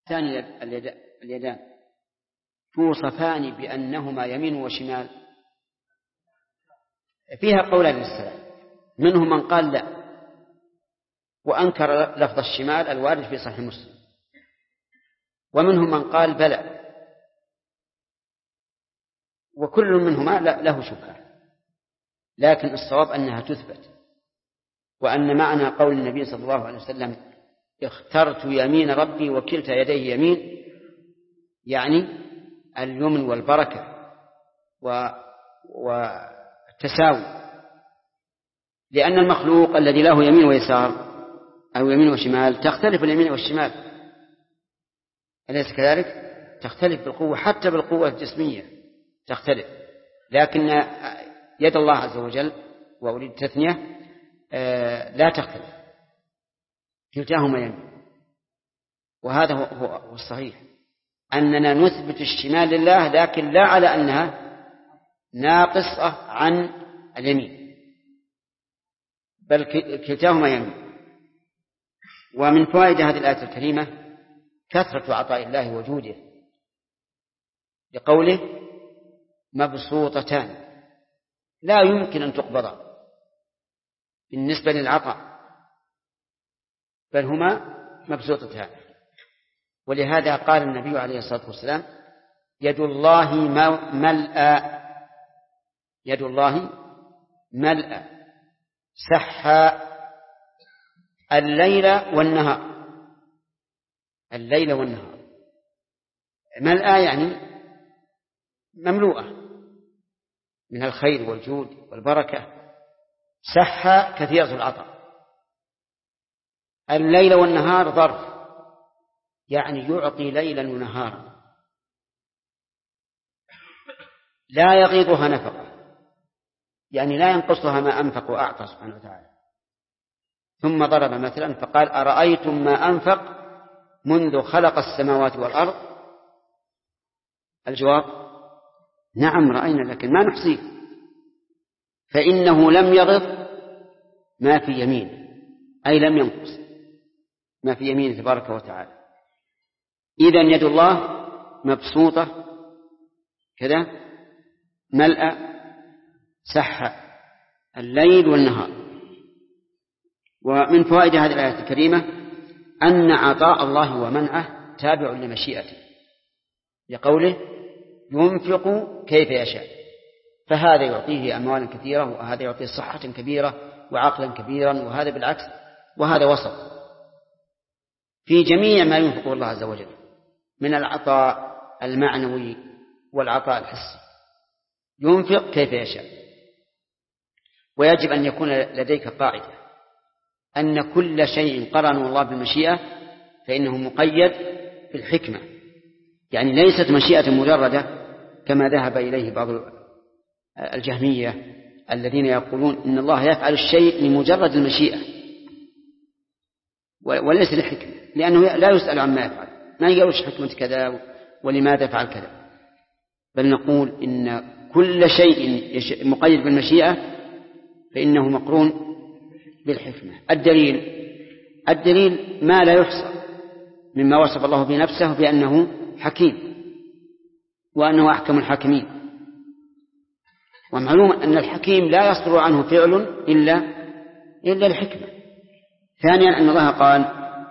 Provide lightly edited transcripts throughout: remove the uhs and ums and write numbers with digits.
ثاني اليدان توصفان بأنهما يمين وشمال، فيها قولان للسلف، منهم من قال لا وأنكر لفظ الشمال الوارد في صحيح مسلم، ومنهم من قال بلى، وكل منهما له شبهة، لكن الصواب أنها تثبت، وأن معنى قول النبي صلى الله عليه وسلم اخترت يمين ربي وكلتا يديه يمين، يعني اليمن والبركة والتساوي، لأن المخلوق الذي له يمين ويسار أو يمين وشمال تختلف اليمين والشمال، أليس كذلك؟ تختلف بالقوة، حتى بالقوة الجسمية تختلف، لكن يد الله عز وجل وأريد تثنية لا تختلف، كلتاهما يمين. وهذا هو الصحيح، أننا نثبت الشمال لله، لكن لا على أنها ناقصة عن اليمين، بل كلتاهما يمين. ومن فوائد هذه الآية الكريمة كثرة عطاء الله وجوده، لقوله مبسوطتان لا يمكن أن تقبضا بالنسبة للعطاء، بل هما مبسوطتان. ولهذا قال النبي عليه الصلاة والسلام يد الله ملأى، يد الله ملأى سحى الليل والنهار، الليل والنهار، ملأى يعني مملوءة من الخير والجود والبركة، سحى كثيرة العطاء. الليل والنهار ظرف، يعني يعطي ليلا ونهارا لا يغيضها نفقة، يعني لا ينقصها ما أنفق وأعطى سبحانه وتعالى. ثم ضرب مثلا فقال أرأيتم ما أنفق منذ خلق السماوات والأرض؟ الجواب نعم رأينا، لكن ما نحصيه، فإنه لم يغض ما في يمينه، أي لم ينقص ما في يمينه تبارك وتعالى. إذن يد الله مبسوطة كذا ملأ سحى الليل والنهار. ومن فوائد هذه الآية الكريمة أن عطاء الله ومنعه تابع لمشيئته، لقوله ينفق كيف يشاء، فهذا يعطيه أموالا كثيرة، وهذا يعطيه صحة كبيرة وعقلا كبيرا، وهذا بالعكس، وهذا وسط في جميع ما ينفقه الله عز وجل من العطاء المعنوي والعطاء الحسي، ينفق كيف يشاء. ويجب أن يكون لديك قاعدة أن كل شيء قرنه الله بالمشيئة فإنه مقيد بالحكمة، يعني ليست مشيئة مجردة كما ذهب إليه بعض الجهمية الذين يقولون إن الله يفعل الشيء لمجرد المشيئة وليس لحكمة، لأنه لا يسأل عما يفعل، ما يقولش حكمة كذا ولماذا فعل كذا، بل نقول إن كل شيء مقيد بالمشيئة فإنه مقرون بالحكمة. الدليل ما لا يحصى مما وصف الله بنفسه بأنه حكيم وأنه أحكم الحاكمين، ومعلوم أن الحكيم لا يصدر عنه فعل إلا الحكمة. ثانيا أن الله قال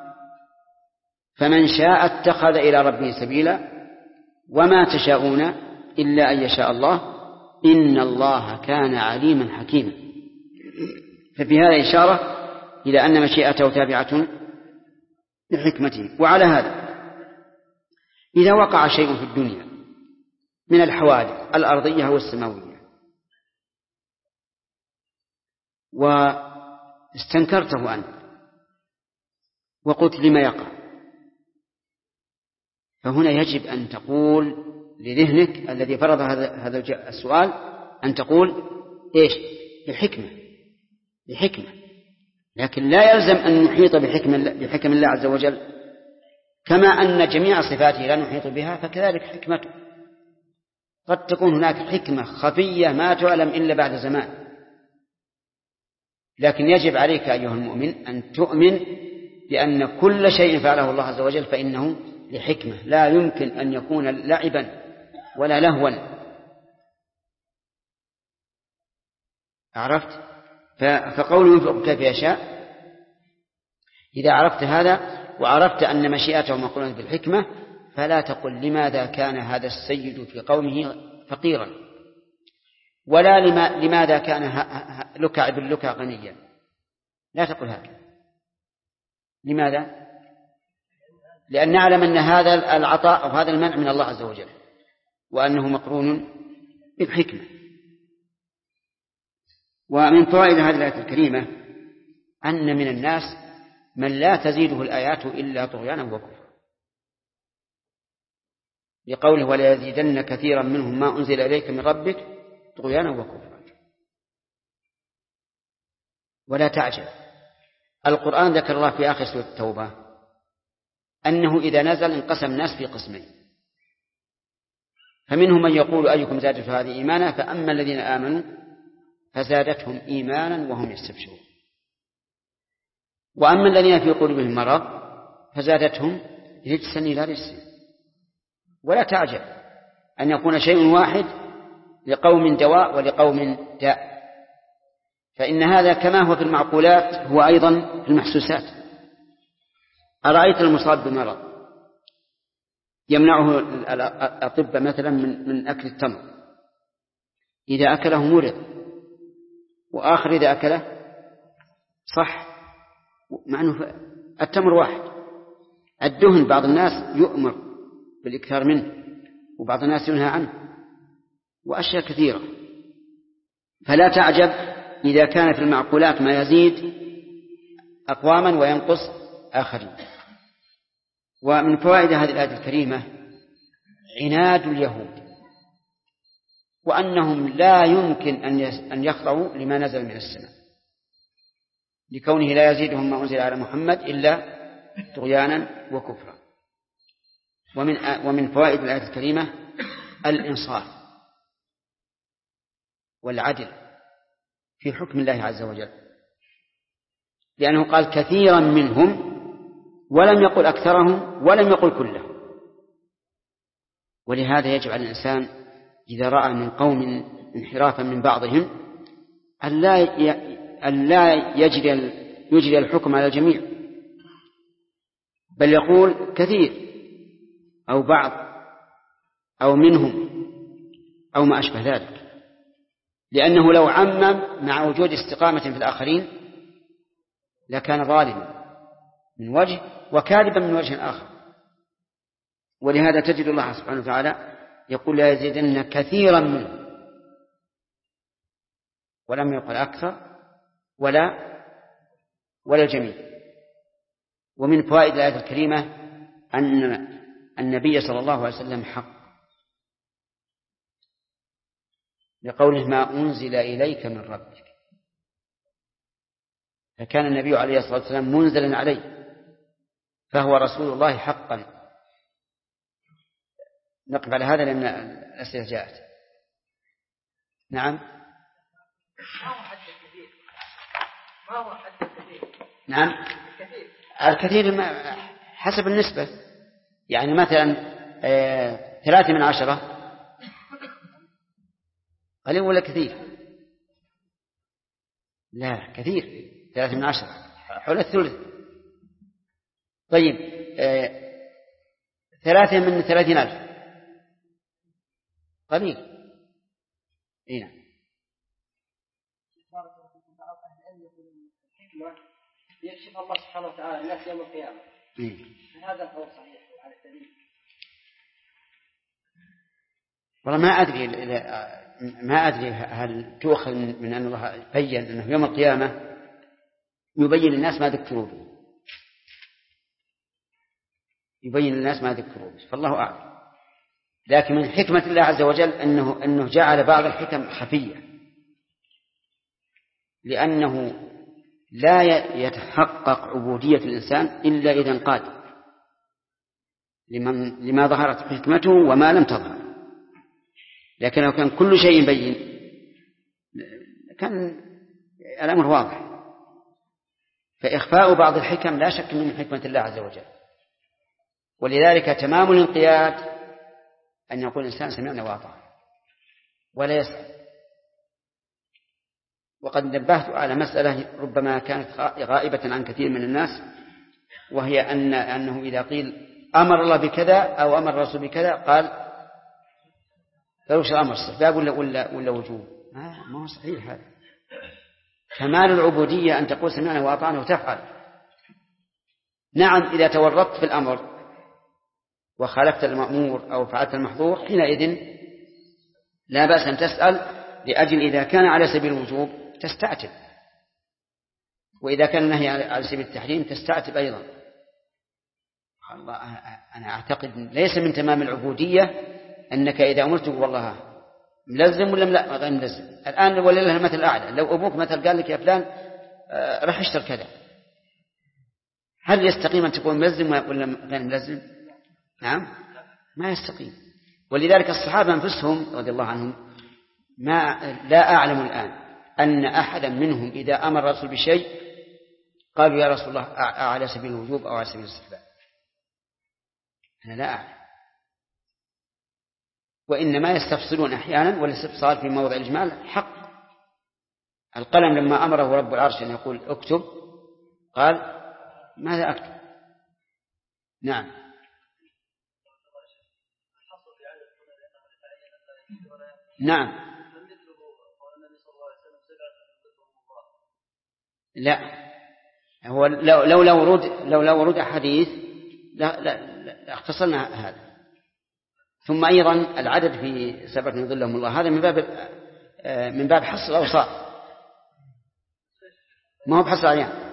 فمن شاء اتخذ إلى ربه سبيلا وما تشاءون إلا أن يشاء الله إن الله كان عليما حكيما. ففي هذا إشارة إلى أن مشيئته تابعة لحكمته. وعلى هذا إذا وقع شيء في الدنيا من الحوادث الأرضية والسماوية واستنكرته أنت وقلت لما يقع، فهنا يجب أن تقول لذهنك الذي فرض هذا السؤال أن تقول إيش؟ بحكمة، لكن لا يلزم أن نحيط بحكم الله عز وجل، كما أن جميع صفاته لا نحيط بها فكذلك حكمته. قد تكون هناك حكمة خفية ما تعلم إلا بعد زمان، لكن يجب عليك أيها المؤمن أن تؤمن بأن كل شيء فعله الله عز وجل فإنه لحكمة، لا يمكن أن يكون لعبا ولا لهوا. عرفت؟ فقوله ينفق كيف يشاء، إذا عرفت هذا وعرفت أن مشيئته مقرونة بالحكمة فلا تقل لماذا كان هذا السيد في قومه فقيرا، ولا لماذا كان لكع بن لكع غنيا، لا تقل هذا. لماذا؟ لأن نعلم أن هذا العطاء أو هذا المنع من الله عز وجل، وأنه مقرون بالحكمة. ومن فوائد هذه الآية الكريمة أن من الناس من لا تزيده الآيات إلا طغيانا وكفرا، لقوله ولا يزيدن كثيرا منهم ما أنزل إليك من ربك طغيانا وكفرا. ولا تعجب، القرآن ذكر الله في آخر سورة التوبة أنه إذا نزل انقسم الناس في قسمين، فمنهم من يقول أيكم زادته هذه إيمانا، فأما الذين آمنوا فزادتهم إيمانا وهم يستبشرون، وأما الذين في قلوبهم مرض فزادتهم رجسا إلى رجس. ولا تعجب أن يكون شيء واحد لقوم دواء ولقوم داء، فإن هذا كما هو في المعقولات هو أيضا في المحسوسات. أرأيت المصاب بمرض يمنعه الأطباء مثلا من أكل التمر، إذا أكله مرض، وآخر إذا أكله صح، مع أنه التمر واحد. الدهن بعض الناس يؤمر بالإكثار منه وبعض الناس ينهى عنه، وأشياء كثيرة. فلا تعجب إذا كان في المعقولات ما يزيد أقواما وينقص آخرين. ومن فوائد هذه الآية الكريمة عناد اليهود، وأنهم لا يمكن أن يخضعوا لما نزل من السماء، لكونه لا يزيدهم ما أنزل على محمد إلا طغيانا وكفرا. ومن فوائد الآية الكريمة الإنصاف والعدل في حكم الله عز وجل، لأنه قال كثيرا منهم ولم يقل أكثرهم ولم يقل كلهم. ولهذا يجب على الإنسان إذا رأى من قوم انحرافا من بعضهم أن لا يجري الحكم على الجميع، بل يقول كثير أو بعض أو منهم أو ما أشبه ذلك، لأنه لو عمم مع وجود استقامة في الآخرين لكان ظالما من وجه وكاذبا من وجه آخر. ولهذا تجد الله سبحانه وتعالى يقول لا يزيدن كثيرا منه، ولم يقل أكثر ولا الجميع. ومن فوائد الآية الكريمة أن النبي صلى الله عليه وسلم حق، لقوله ما أنزل إليك من ربك، فكان النبي عليه الصلاة والسلام منزلا عليه، فهو رسول الله حقا. نقف على هذا لأن الأسئلة جاءت. نعم. ما هو حد الكثير؟ نعم الكثير حسب النسبة، يعني مثلا 3/10 قليل ولا كثير؟ لا كثير، 3/10 حول الثلث. طيب 3 من 30,000 قليل. هنا يكشف الله سبحانه وتعالى الناس يوم القيامة، هذا هو صحيح على الدليل. والله ما أدري هل تؤخذ من أن الله بين أنه يوم القيامة يبين للناس ما ذكروا به، يبين للناس ما ذكروا به، فالله أعلم. لكن من حكمة الله عز وجل أنه جعل بعض الحكم خفية، لأنه لا يتحقق عبودية الإنسان إلا إذا انقاد لما ظهرت حكمته وما لم تظهر. لكن لو كان كل شيء بين كان الأمر واضح. فإخفاء بعض الحكم لا شك من حكمة الله عز وجل. ولذلك تمام الانقياد أن يقول الإنسان سمعنا وأطعنا ولا يسأل. وقد نبهت على مسألة ربما كانت غائبة عن كثير من الناس، وهي أنه إذا قيل أمر الله بكذا أو أمر الرسول بكذا قال فلوش الأمر استحباب ولا وجوب. ما هو صحيح هذا. كمال العبودية أن تقول سمعنا وأطعنا وتفعل. نعم إذا تورطت في الأمر وخالفت المأمور أو فعلت المحظور حينئذ لا بأس أن تسأل، لأجل إذا كان على سبيل الوجوب تستعتب، وإذا كان النهي على سبيل التحريم تستعتب أيضا. أنا أعتقد ليس من تمام العبودية أنك إذا أمرت والله ملزم ولا لا غير ملزم. الآن ولله المثل الأعلى، لو أبوك مثل قال لك يا فلان راح اشتر كذا، هل يستقيم أن تكون ملزم ولا غير ملزم؟ نعم ما يستقيم. ولذلك الصحابة أنفسهم رضي الله عنهم لا أعلم الآن أن أحدا منهم إذا أمر الرسول بشيء قالوا يا رسول الله على سبيل الوجوب أو على سبيل الاستحباب. أنا لا أعلم. وإنما يستفصلون أحيانا، والاستفصال في موضع الإجمال حق. القلم لما أمره رب العرش أن يقول اكتب قال ماذا أكتب؟ نعم. نعم. لا هو لولا ورود أحاديث لا اختصرنا هذا. ثم أيضا العدد في 7 يظلهم الله هذا من باب حصر الأوصاف، ما هو بحصر الأعيان.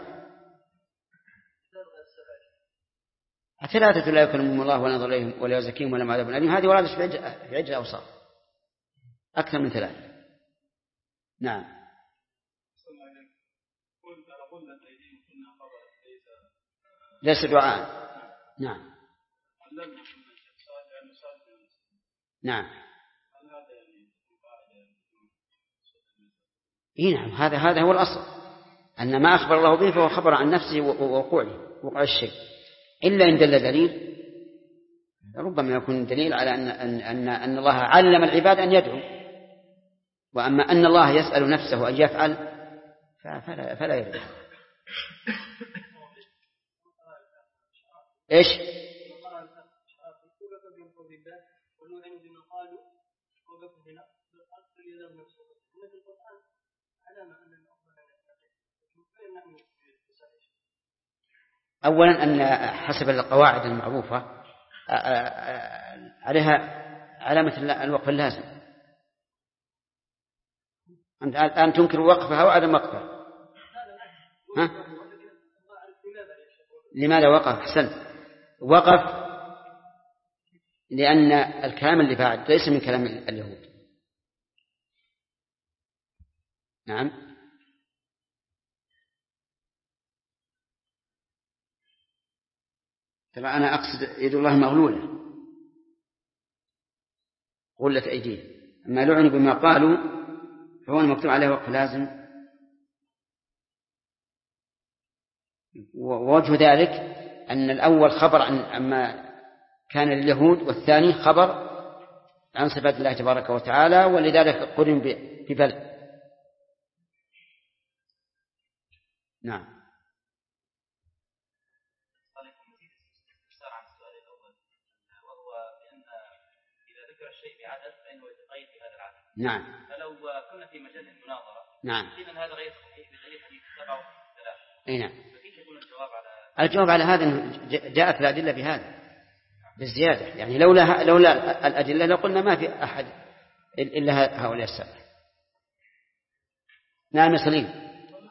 3 لا يكلمهم الله ولا ينظر إليهم ولا يزكيهم ولا عذاب أليم، هذه وردت في عدة أوصاف أكثر من 3. نعم. ليس دعاء. نعم. نعم. نعم هذا هو الأصل، أن ما أخبر الله به فهو خبر عن نفسه وقوع الشيء، إلا إن دل دليل. ربما يكون دليل على أن الله علم العباد أن يدعو، وأما أن الله يسأل نفسه أن يفعل فلا يدعو. إيش؟ أولا أن حسب القواعد المعروفة عليها علامة الوقف اللازم. أنت الآن تنكر وقفها وعدم وقفها. لماذا وقف؟ أحسنت. وقف لأن الكلام اللي بعد ليس من كلام اليهود. نعم. طبعا أنا أقصد يد الله مغلولة، غلت أيديه. أما لعنوا بما قالوا فهو المكتوب عليه وقف لازم. ووجه ذلك أن الأول خبر عما كان لليهود، والثاني خبر عن صفات الله تبارك وتعالى، ولذلك قرن ببل. نعم. نعم. فلو كنا في مجال المناظرة نعم قيل أن هذا غير صحيح بدليل حديث 7 و3. أي نعم. فكيف يكون الجواب على هذا إنه جاءت الأدلة بهذا بالزيادة، يعني لولا الأدلة لقلنا ما في أحد إلا هؤلاء السبع. نعم يا سليم.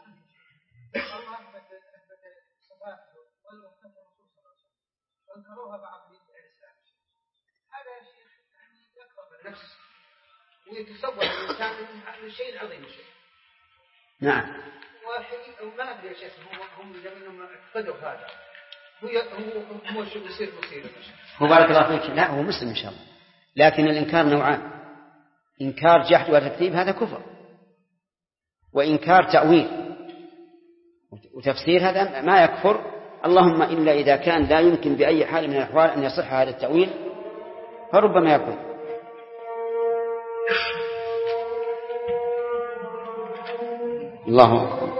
ويتصور الإنسان من الشيء العظيم. نعم. وما أدري يا شيخ هم لمنهم اعتقدوا هذا هو شو يصير مصير. هو بارك الله فيك. لا هو مسلم إن شاء الله، لكن الإنكار نوعان: إنكار جحد وتكذيب هذا كفر، وإنكار تأويل وتفسير هذا ما يكفر اللهم إلا إذا كان لا يمكن بأي حال من الأحوال أن يصح هذا التأويل فربما يكون. الله أكبر.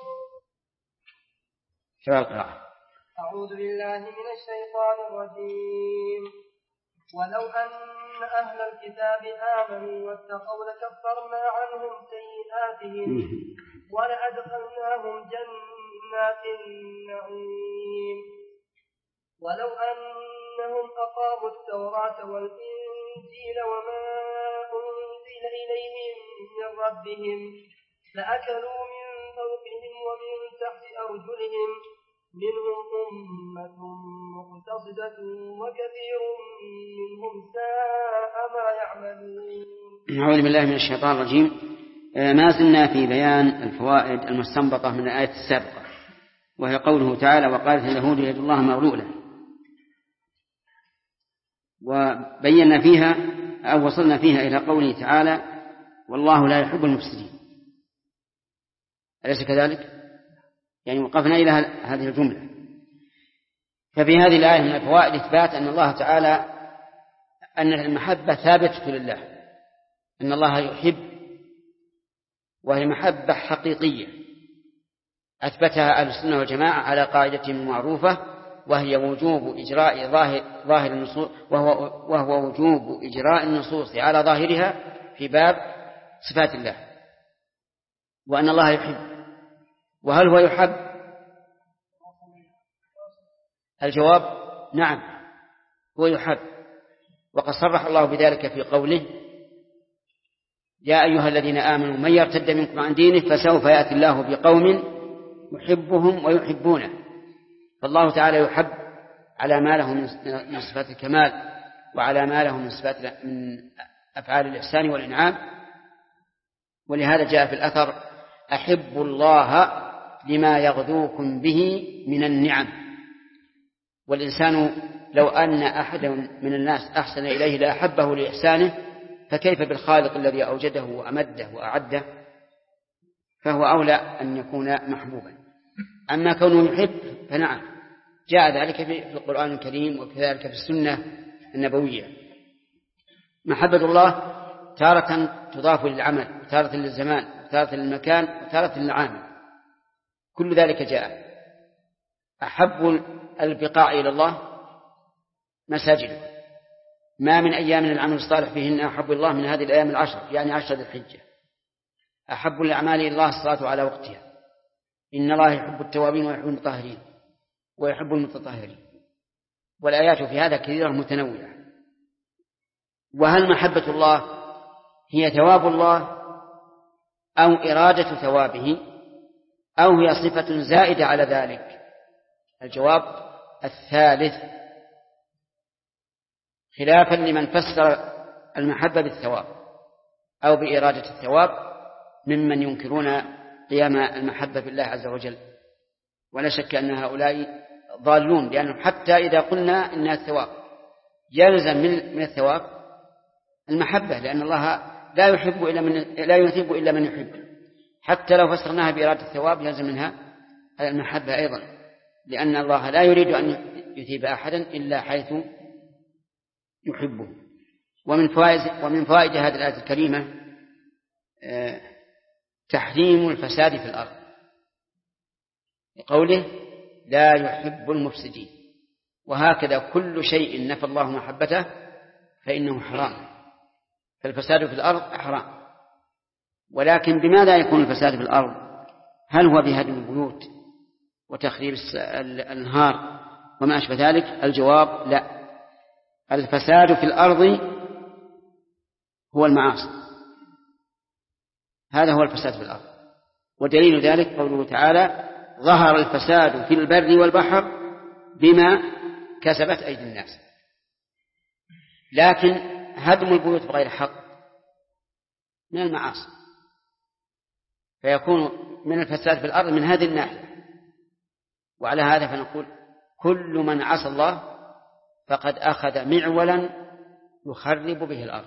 أعوذ بالله من الشيطان الرجيم. ولو أن أهل الكتاب آمنوا واتقوا لكفرنا عنهم سيئاتهم ولأدخلناهم جنات النعيم. ولو أنهم أقاموا التوراة والإنجيل وما أنزل إليهم من ربهم لأكلوا من فوقهم ومن تحت أرجلهم منهم أمة مقتصدة وكثير منهم ساء ما يعملون. أعوذ بالله من الشيطان الرجيم. ما زلنا في بيان الفوائد المستنبطة من الآية السابقة، وهي قوله تعالى وقالت اليهود يد الله مغلولة، وبينا فيها أو وصلنا فيها إلى قوله تعالى والله لا يحب المفسدين، أليس كذلك؟ يعني وقفنا إلى هذه الجملة. ففي هذه الآية من الفوائد إثبات أن الله تعالى أن المحبة ثابتة لله، أن الله يحب، وهي محبة حقيقية أثبتها أهل السنة والجماعة على قاعدة معروفة، وهي وجوب إجراء ظاهر النصوص، وهو وجوب إجراء النصوص على ظاهرها في باب صفات الله، وأن الله يحب. وهل هو يحب؟ الجواب نعم، هو يحب، وقد صرح الله بذلك في قوله يا أيها الذين آمنوا من يرتد منكم عن دينه فسوف يأتي الله بقوم يحبهم ويحبونه. فالله تعالى يحب على ما له من صفات الكمال، وعلى ما له من أفعال الإحسان والإنعام. ولهذا جاء في الأثر أحبوا الله لما يغذوكم به من النعم. والإنسان لو أن أحد من الناس أحسن إليه لأحبه لإحسانه، فكيف بالخالق الذي أوجده وأمده وأعده؟ فهو أولى أن يكون محبوبا. أما كونه يحب فنعم، جاء ذلك في القرآن الكريم وكذلك في السنة النبوية. محبة الله تارة تضاف للعمل، تارة للزمان، تارة للمكان، وتارة للعامل، كل ذلك جاء. أحب البقاع إلى الله مساجد، ما من أيام العمل الصالح فيهن أحب الله من هذه الأيام العشر، يعني 10 ذي الحجة. أحب الأعمال إلى الله الصلاة على وقتها، إن الله يحب التوابين ويحب المطهرين ويحب المتطهرين. والآيات في هذا كثيرة متنوعة. وهل محبة الله هي ثواب الله أو إرادة ثوابه أو هي صفة زائدة على ذلك؟ الجواب الثالث، خلافا لمن فسر المحبة بالثواب أو بإرادة الثواب ممن ينكرون قيام المحبة بالله عز وجل. ولا شك أن هؤلاء ضالون، لأنهم حتى إذا قلنا إنها الثواب يلزم من الثواب المحبة، لأن الله لا يثيب إلا من يحب. حتى لو فسرناها بإرادة الثواب يلزم منها المحبة أيضا، لأن الله لا يريد أن يثيب أحدا إلا حيث يحبه. ومن فوائد هذه الآية الكريمة تحريم الفساد في الأرض، لقوله لا يحب المفسدين. وهكذا كل شيء نفى الله محبته فإنه حرام، فالفساد في الأرض حرام. ولكن بماذا يكون الفساد في الأرض؟ هل هو بهدم البيوت وتخريب الأنهار وما أشبه ذلك؟ الجواب لا، الفساد في الأرض هو المعاصي، هذا هو الفساد في الأرض. ودليل ذلك قوله تعالى ظهر الفساد في البر والبحر بما كسبت أيدي الناس. لكن هدم البيوت بغير حق من المعاصي، فيكون من الفساد في الأرض من هذه الناحية. وعلى هذا فنقول كل من عصى الله فقد أخذ معولا يخرب به الأرض.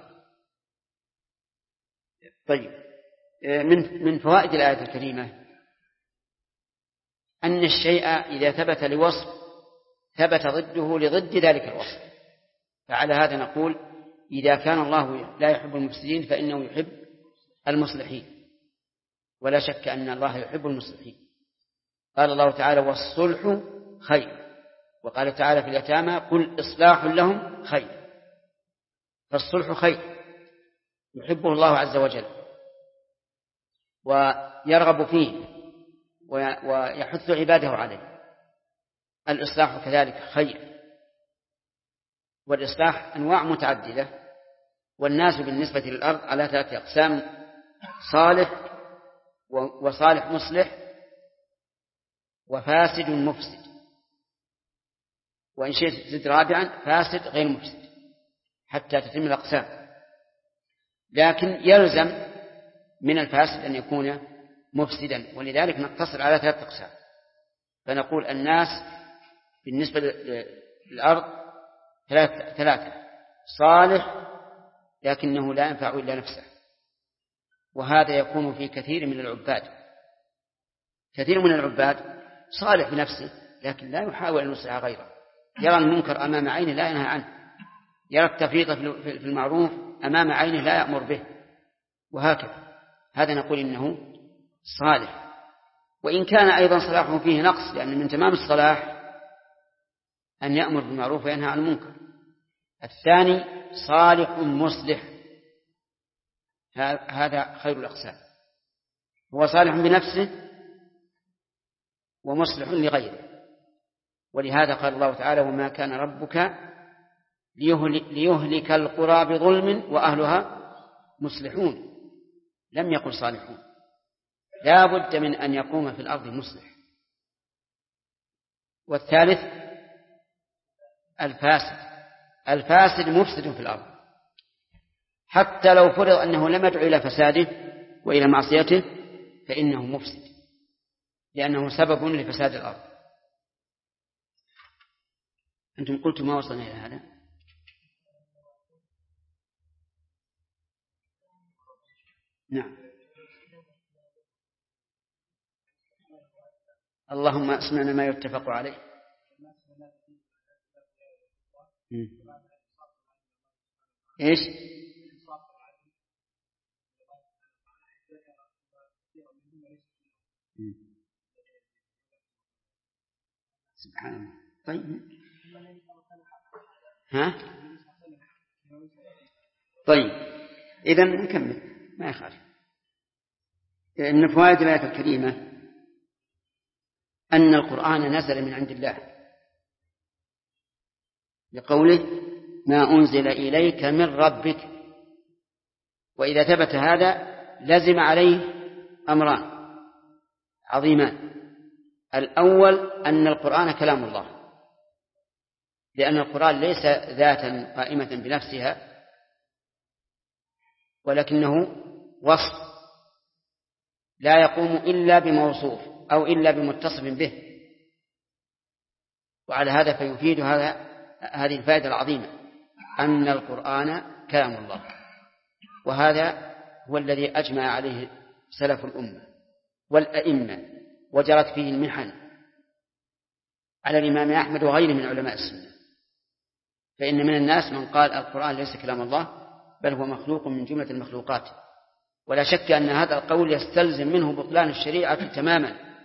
طيب، من فوائد الآية الكريمة أن الشيء إذا ثبت لوصف ثبت ضده لضد ذلك الوصف. فعلى هذا نقول إذا كان الله لا يحب المفسدين فإنه يحب المصلحين، ولا شك أن الله يحب المصلحين. قال الله تعالى والصلح خير، وقال تعالى في اليتامى قل إصلاح لهم خير. فالصلح خير يحبه الله عز وجل ويرغب فيه ويحث عباده عليه. الإصلاح كذلك خير، والإصلاح أنواع متعددة، والناس بالنسبة للأرض على 3 أقسام: صالح وصالح مصلح وفاسد مفسد، وإن شئت زد رابعا فاسد غير مفسد حتى تتم الأقسام. لكن يلزم من الفاسد أن يكون مفسدا، ولذلك نقتصر على 3 أقسام. فنقول الناس بالنسبة للأرض 3: صالح لكنه لا ينفع إلا نفسه، وهذا يكون في كثير من العباد. كثير من العباد صالح بنفسه لكن لا يحاول أن يصلح غيره، يرى المنكر أمام عينه لا ينهى عنه، يرى التفريط في المعروف أمام عينه لا يأمر به، وهكذا. هذا نقول إنه صالح، وإن كان أيضا صلاحه فيه نقص، لأن من تمام الصلاح أن يأمر بالمعروف وينهى عن المنكر. الثاني صالح مصلح، هذا خير الأقسام، هو صالح بنفسه ومصلح لغيره. ولهذا قال الله تعالى وما كان ربك ليهلك القرى بظلم وأهلها مصلحون، لم يقل صالحون. لا بد من أن يقوم في الأرض مصلح. والثالث الفاسد مفسد في الأرض، حتى لو فرض أنه لم يدعو إلى فساده وإلى معصيته فإنه مفسد، لأنه سبب لفساد الأرض. أنتم قلتم ما وصلنا إلى هذا. نعم. اللهم اسمعنا ما يتفق عليه. إيش؟ سبحان الله. طيب إذن نكمل ما يخالف. من فوائد الآية الكريمة أن القرآن نزل من عند الله، لقوله ما أنزل إليك من ربك. وإذا ثبت هذا لزم عليه أمران عظيمان: الأول أن القرآن كلام الله، لأن القرآن ليس ذاتا قائمة بنفسها، ولكنه وصف لا يقوم إلا بموصوف أو إلا بمتصف به. وعلى هذا فيفيد هذه الفائدة العظيمة أن القرآن كلام الله. وهذا هو الذي أجمع عليه سلف الأمة والأئمة، وجرت فيه المحن على الإمام أحمد وغيره من علماء السنة. فإن من الناس من قال القرآن ليس كلام الله بل هو مخلوق من جملة المخلوقات، ولا شك أن هذا القول يستلزم منه بطلان الشريعة تماما.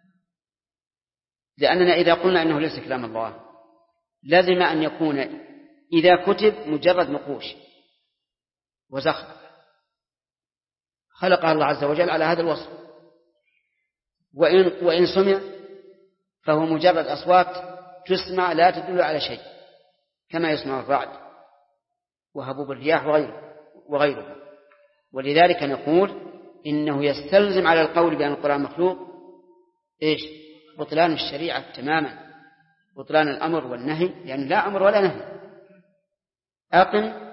لأننا إذا قلنا إنه ليس كلام الله لازم أن يكون إذا كتب مجرد نقوش وزخرف خلقها الله عز وجل على هذا الوصف، وإن سمع فهو مجرد أصوات تسمع لا تدل على شيء، كما يسمع الرعد وهبوب الرياح وغيره. ولذلك نقول إنه يستلزم على القول بأن القرآن مخلوق إيش؟ بطلان الشريعة تماما، بطلان الأمر والنهي، يعني لا أمر ولا نهي. أقم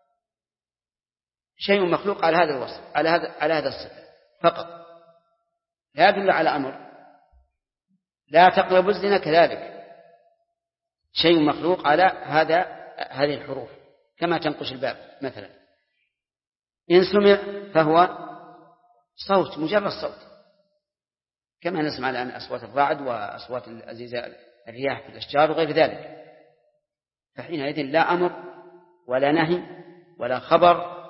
شيء مخلوق على هذا الوصف، على هذا الصفة فقط، لا يدل على أمر. لا تقربوا الزنا كذلك شيء مخلوق على هذه الحروف، كما تنقش الباب مثلا. إن سمع فهو صوت، مجرد صوت. كما نسمع الآن أصوات الرعد وأصوات الرياح في الأشجار وغير ذلك. فحينئذ لا أمر ولا نهي ولا خبر،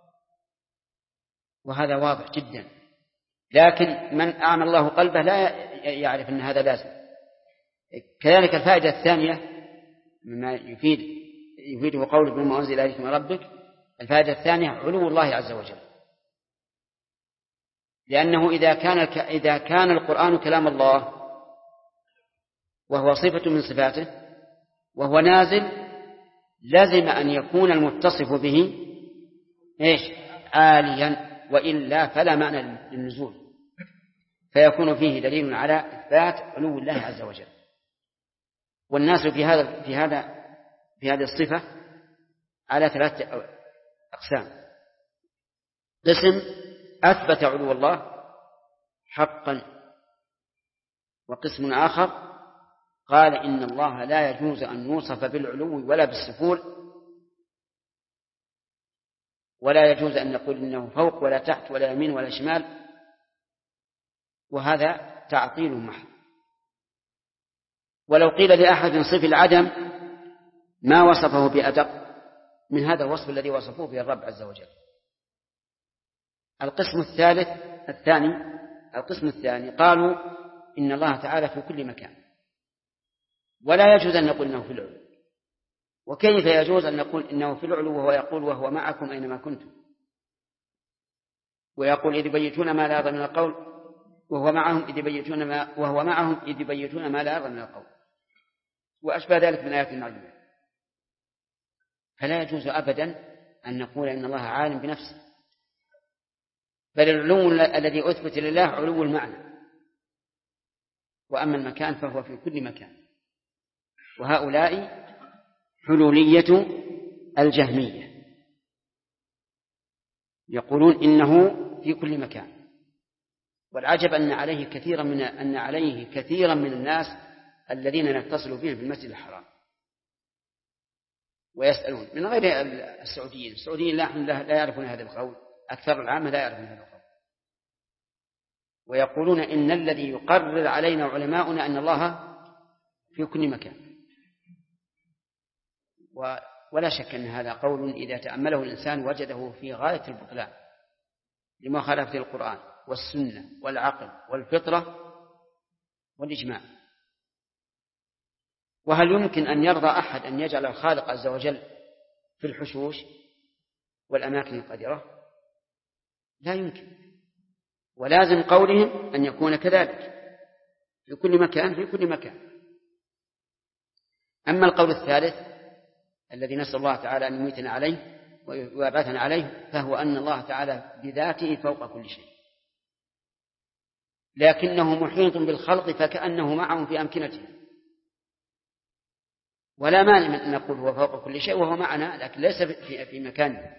وهذا واضح جدا. لكن من أعمى الله قلبه لا يعرف أن هذا لازم. كذلك الفائدة الثانية مما يفيده قول بما أنزل إليك من ربك، الفائدة الثانية علو الله عز وجل، لأنه إذا كان القرآن كلام الله وهو صفة من صفاته وهو نازل، لازم أن يكون المتصف به عاليا، وإلا فلا معنى للنزول، فيكون فيه دليل على إثبات علو الله عز وجل. والناس في هذه الصفة على 3 أقسام: قسم أثبت علو الله حقا، وقسم آخر قال إن الله لا يجوز أن يوصف بالعلو ولا بالسفول، ولا يجوز أن نقول إنه فوق ولا تحت ولا يمين ولا شمال، وهذا تعطيل محض. ولو قيل لأحد صف العدم ما وصفه بأدق من هذا الوصف الذي وصفوه به الرب عز وجل. القسم الثاني قالوا إن الله تعالى في كل مكان، ولا يجوز أن نقول إنه في العلو. وكيف يجوز أن نقول إنه في العلو وهو يقول وهو معكم أينما كنتم، ويقول إذ يبيتون ما لا يرضى من القول وهو معهم إذ يبيتون ما لا يرضى من القول، وأشبه ذلك من آيات المعجزة. فلا يجوز أبدا أن نقول إن الله عالم بنفسه، بل العلو الذي أثبت لله علو المعنى، وأما المكان فهو في كل مكان. وهؤلاء حلولية الجهمية يقولون إنه في كل مكان. والعجب أن عليه كثيرا من الناس الذين نتصل بهم في المسجد الحرام ويسألون، من غير السعوديين لا يعرفون هذا القول، أكثر العامة لا يعرفون هذا القول، ويقولون إن الذي يقرر علينا علماؤنا أن الله في كل مكان. ولا شك أن هذا قول إذا تأمله الإنسان وجده في غاية البطلان لمخالفة القرآن والسنة والعقل والفطرة والإجماع. وهل يمكن أن يرضى أحد أن يجعل الخالق عز وجل في الحشوش والأماكن القذرة؟ لا يمكن. ولازم قولهم أن يكون كذلك في كل مكان. أما القول الثالث الذي نسأل الله تعالى أن يميتنا عليه ويبعثنا عليه، فهو أن الله تعالى بذاته فوق كل شيء، لكنه محيط بالخلق فكأنه معهم في أمكنته، ولا مانع من أن نقول هو فوق كل شيء وهو معنا، لكن ليس في مكانه.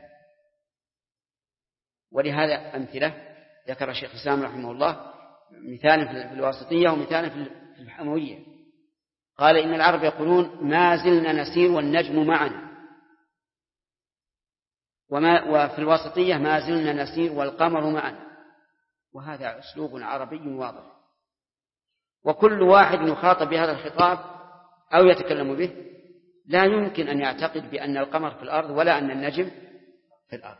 ولهذا أمثلة ذكر الشيخ الإسلام رحمه الله، مثال في الواسطية ومثال في الحموية. قال إن العرب يقولون ما زلنا نسير والنجم معنا، وفي الواسطية ما زلنا نسير والقمر معنا، وهذا أسلوب عربي واضح. وكل واحد يخاطب بهذا الخطاب أو يتكلم به لا يمكن أن يعتقد بأن القمر في الأرض ولا أن النجم في الأرض.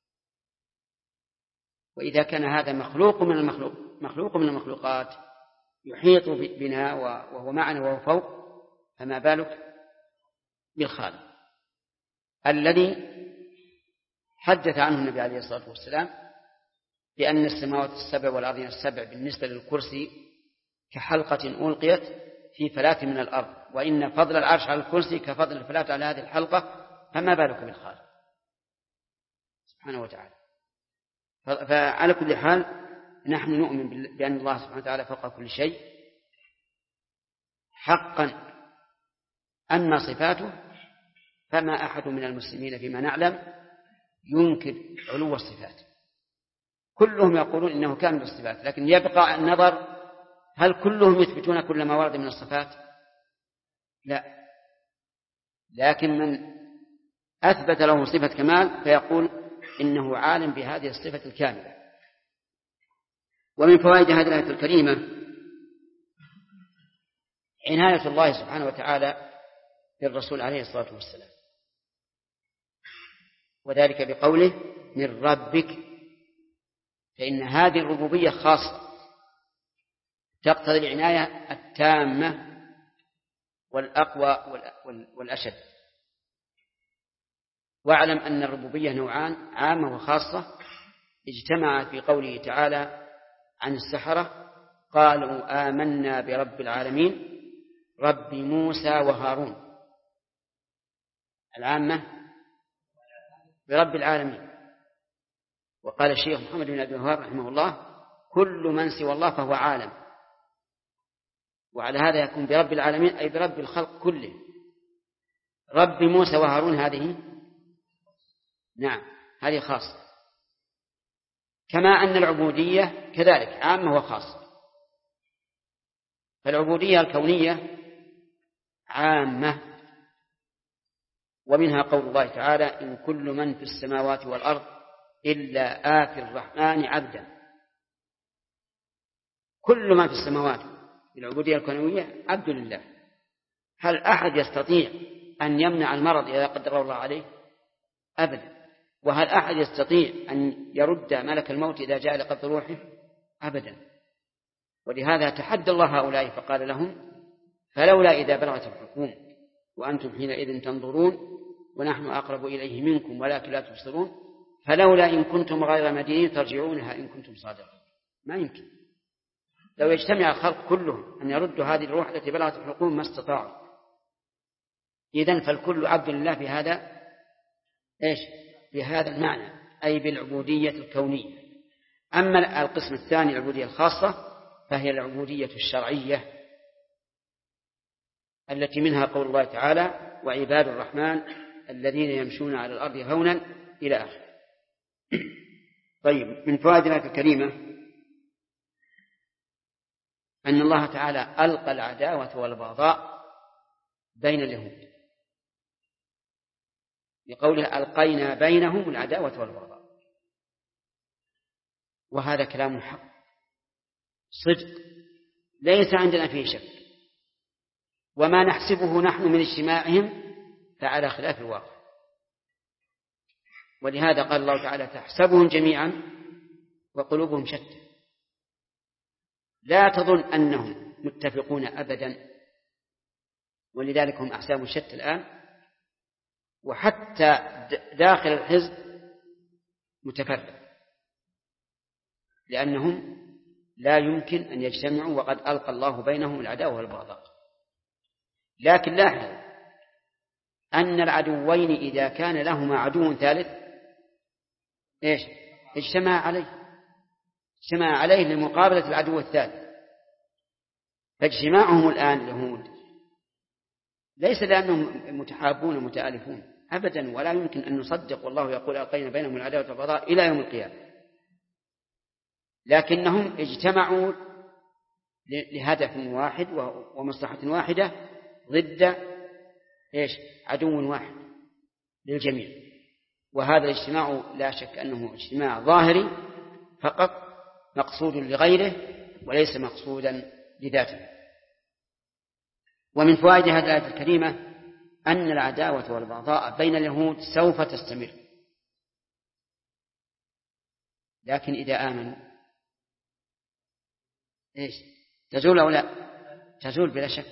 وإذا كان هذا مخلوق من المخلوقات يحيط بنا وهو معنا وهو فوق، فما بالك بالخالق الذي حدث عنه النبي عليه الصلاة والسلام بأن السماوات السبع والأرضين السبع بالنسبة للكرسي كحلقة ألقيت في فلاة من الأرض، وإن فضل العرش على الكرسي كفضل الفلاة على هذه الحلقة، فما بالك بالخالق سبحانه وتعالى. فعلى كل حال نحن نؤمن بأن الله سبحانه وتعالى فوق كل شيء حقا. أما صفاته فما أحد من المسلمين فيما نعلم ينكر علو الصفات، كلهم يقولون إنه كامل الصفات، لكن يبقى النظر هل كلهم يثبتون كل ما ورد من الصفات؟ لا، لكن من أثبت له صفة كمال فيقول إنه عالم بهذه الصفة الكاملة. ومن فوائد هذه الآية الكريمة عناية الله سبحانه وتعالى بالرسول عليه الصلاة والسلام، وذلك بقوله من ربك، فإن هذه الربوبية خاصة تقتضي العناية التامة والأقوى والأشد. واعلم أن الربوبية نوعان، عامة وخاصة، اجتمع في قوله تعالى عن السحرة قالوا آمنا برب العالمين رب موسى وهارون. العامة برب العالمين. وقال الشيخ محمد بن عبد الوهاب رحمه الله كل من سوى الله فهو عالم، وعلى هذا يكون برب العالمين أي برب الخلق كله. رب موسى وهارون هذه نعم هذه خاصة، كما أن العبودية كذلك عامة وخاصة. فالعبودية الكونية عامة، ومنها قول الله تعالى إن كل من في السماوات والأرض إلا آتي الرحمن عبدا. كل من في السماوات بالعبودية الكونية عبد لله. هل أحد يستطيع أن يمنع المرض إذا قدر الله عليه؟ أبدا. وهل أحد يستطيع أن يرد ملك الموت إذا جاء لقبض روحه؟ أبدا. ولهذا تحدى الله هؤلاء فقال لهم فلولا إذا بلغت الحلقوم وأنتم حينئذ تنظرون ونحن أقرب إليه منكم ولكن لا تبصرون فلولا إن كنتم غير مدينين ترجعونها إن كنتم صادقين. ما يمكن. لو يجتمع الخلق كلهم أن يردوا هذه الروح التي بلغت الحلقوم ما استطاعوا. إذن فالكل عبد لله في هذا إيش؟ في هذا المعنى، أي بالعبودية الكونية. أما القسم الثاني العبودية الخاصة فهي العبودية الشرعية التي منها قول الله تعالى وعباد الرحمن الذين يمشون على الأرض هونا إلى آخره. طيب، من فوائد الآية الكريمة أن الله تعالى ألقى العداوة والبغضاء بين اليهود بقوله ألقينا بينهم العداوة والبغضاء، وهذا كلام حق صدق ليس عندنا فيه شك، وما نحسبه نحن من اجتماعهم فعلى خلاف الواقع. ولهذا قال الله تعالى تحسبهم جميعا وقلوبهم شتى. لا تظن أنهم متفقون أبدا، ولذلك هم أحساب شتى الآن، وحتى داخل الحزب متفرق، لأنهم لا يمكن أن يجتمعوا وقد ألقى الله بينهم العداوة والبغضاء. لكن لاحظ أن العدوين إذا كان لهما عدو ثالث إيش؟ اجتمع عليه لمقابلة العدو الثالث. فاجتماعهم الآن اليهود ليس لأنهم متحابون متآلفون أبدا، ولا يمكن أن نصدق والله يقول ألقينا بينهم العداوة والبغضاء إلى يوم القيامة، لكنهم اجتمعوا لهدف واحد ومصلحة واحدة ضد إيش؟ عدو واحد للجميع. وهذا الاجتماع لا شك أنه اجتماع ظاهري فقط مقصود لغيره وليس مقصودا لذاته. ومن فوائد هذه الآية الكريمة أن العداوة والبغضاء بين اليهود سوف تستمر، لكن إذا آمنوا إيش؟ تزول أو لا؟ تزول بلا شك،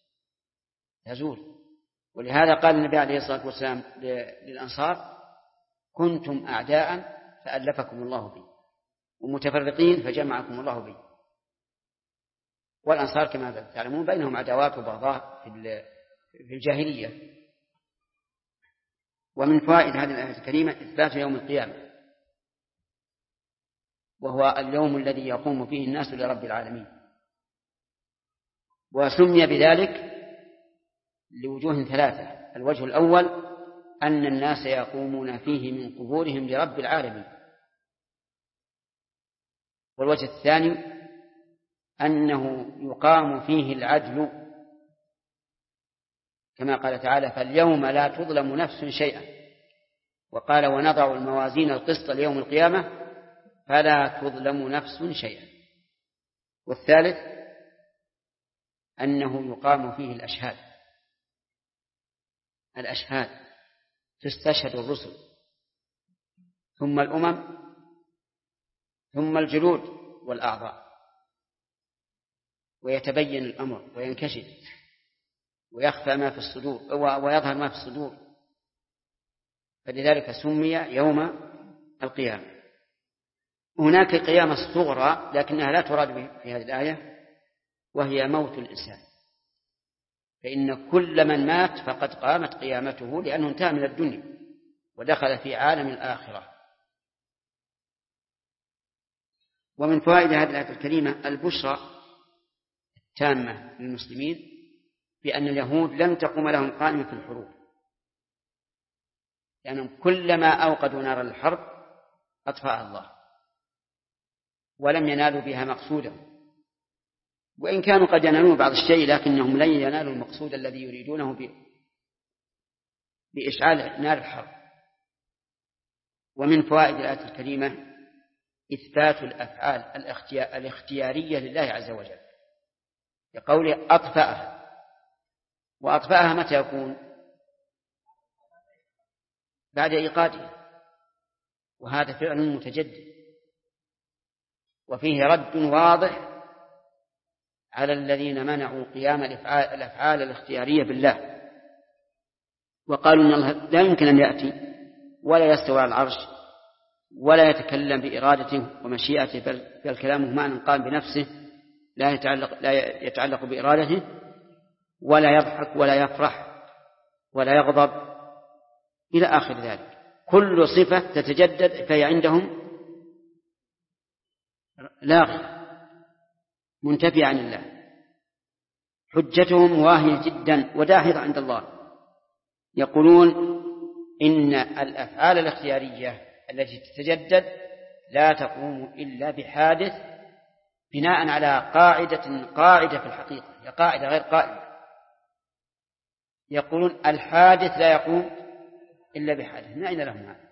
تزول. ولهذا قال النبي عليه الصلاة والسلام للأنصار كنتم أعداء فألفكم الله بي ومتفرقين فجمعكم الله بي. والأنصار كما تعلمون بينهم عداوات وبغضاء في الجاهلية. ومن فوائد هذه الآية الكريمة إثبات يوم القيامة، وهو اليوم الذي يقوم فيه الناس لرب العالمين، وسمي بذلك لوجوه ثلاثة. الوجه الأول أن الناس يقومون فيه من قبورهم لرب العالمين. والوجه الثاني أنه يقام فيه العدل، كما قال تعالى فاليوم لا تظلم نفس شيئا، وقال ونضع الموازين القسط ليوم القيامة فلا تظلم نفس شيئا. والثالث أنه يقام فيه الأشهاد تستشهد الرسل ثم الأمم ثم الجلود والأعضاء، ويتبين الأمر وينكشف ويخفى ما في الصدور ويظهر ما في الصدور، فلذلك سمي يوم القيامة. هناك قيامة صغرى لكنها لا تراد في هذه الآية، وهي موت الإنسان، فإن كل من مات فقد قامت قيامته، لأنه انتهى من الدنيا ودخل في عالم الآخرة. ومن فوائد هذه الآية الكريمة البشرى التامة للمسلمين بأن اليهود لم تقم لهم قائمة في الحروب، لأنهم كلما أوقدوا نار الحرب أطفأها الله ولم ينالوا بها مقصودهم، وإن كانوا قد ينالون بعض الشيء لكنهم لن ينالوا المقصود الذي يريدونه بإشعال نار الحرب. ومن فوائد الآية الكريمة إثبات الأفعال الاختيارية لله عز وجل، لقوله أطفأها، وأطفأها متى يكون؟ بعد إيقادها، وهذا فعل متجدد، وفيه رد واضح على الذين منعوا قيام الأفعال الاختيارية بالله، وقالوا إن الله لا يمكن أن يأتي ولا يستوى على العرش ولا يتكلم بإرادته ومشيئته، بل كلامه معنى قام بنفسه لا يتعلق بإرادته، ولا يضحك ولا يفرح ولا يغضب إلى آخر ذلك. كل صفة تتجدد فهي عندهم لاغية منتفية عن الله، حجتهم واهية جدا وداحضة عند الله. يقولون إن الأفعال الاختيارية التي تتجدد لا تقوم إلا بحادث، بناء على قاعدة في الحقيقة، هي قاعدة غير قائمة. يقولون الحادث لا يقوم إلا بحادث. من أين لهم هذا؟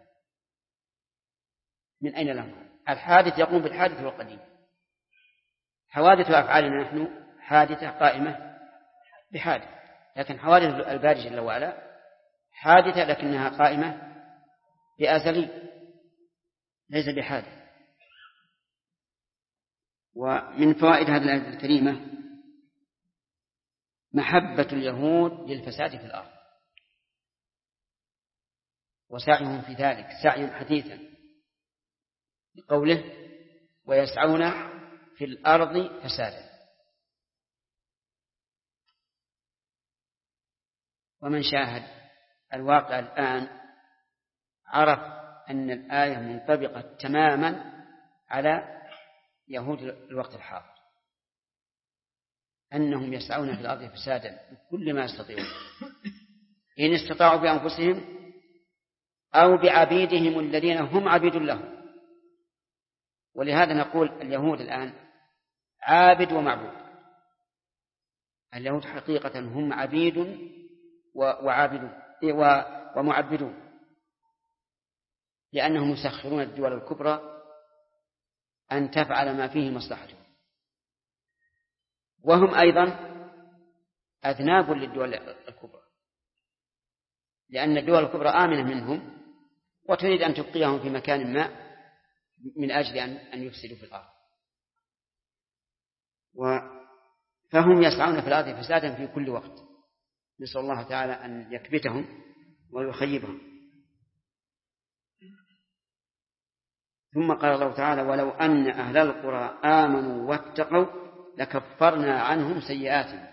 من أين لهم هذا؟ الحادث يقوم بالحادث والقديم. حوادث أفعالنا نحن حادثة قائمة بحادث، لكن حوادث الباري جل وعلا حادثة لكنها قائمة بأزلي ليس بحادث. ومن فوائد هذه الآية الكريمة محبة اليهود للفساد في الأرض، وسعيهم في ذلك سعيا حثيثا، بقوله ويسعون في الأرض فسادا. ومن شاهد الواقع الآن عرف أن الآية منطبقة تماما على يهود الوقت الحاضر، أنهم يسعون في الأرض فسادا بكل ما يستطيعون، إن استطاعوا بأنفسهم أو بعبيدهم الذين هم عبيد لهم. ولهذا نقول اليهود الآن عابد ومعبود. اليهود حقيقة هم عبيد وعابدون ومعبدون، لأنهم يسخرون الدول الكبرى أن تفعل ما فيه مصلحتهم، وهم أيضا أذناب للدول الكبرى، لأن الدول الكبرى آمنة منهم وتريد أن تبقيهم في مكان ما من أجل أن يفسدوا في الأرض. فهم يسعون في الأرض فسادا في كل وقت، نسأل الله تعالى أن يكبتهم ويخيبهم. ثم قال الله تعالى ولو أن أهل القرى آمنوا واتقوا لكفرنا عنهم سيئاتهم.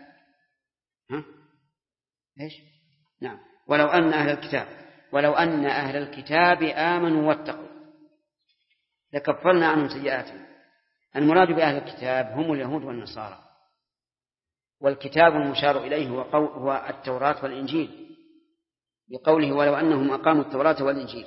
إيش؟ نعم، ولو أن أهل الكتاب آمنوا واتقوا لكفرنا عنهم سيئاتهم. المراد بأهل الكتاب هم اليهود والنصارى، والكتاب المشار إليه هو التوراة والإنجيل، بقوله ولو أنهم أقاموا التوراة والإنجيل.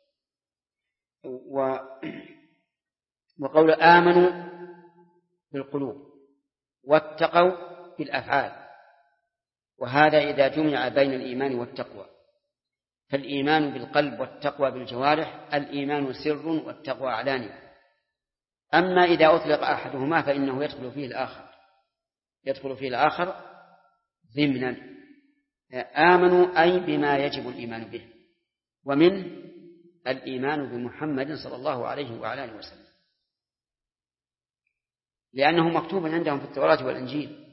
وقول آمنوا بالقلوب واتقوا بالأفعال، وهذا إذا جمع بين الإيمان والتقوى، فالإيمان بالقلب والتقوى بالجوارح، الإيمان سر والتقوى علانية. أما إذا أطلق أحدهما فإنه يدخل فيه الآخر، يدخل فيه الآخر ضمنا. آمنوا أي بما يجب الإيمان به، ومن الإيمان بمحمد صلى الله عليه وعلى آله وسلم، لأنه مكتوب عندهم في التوراة والإنجيل،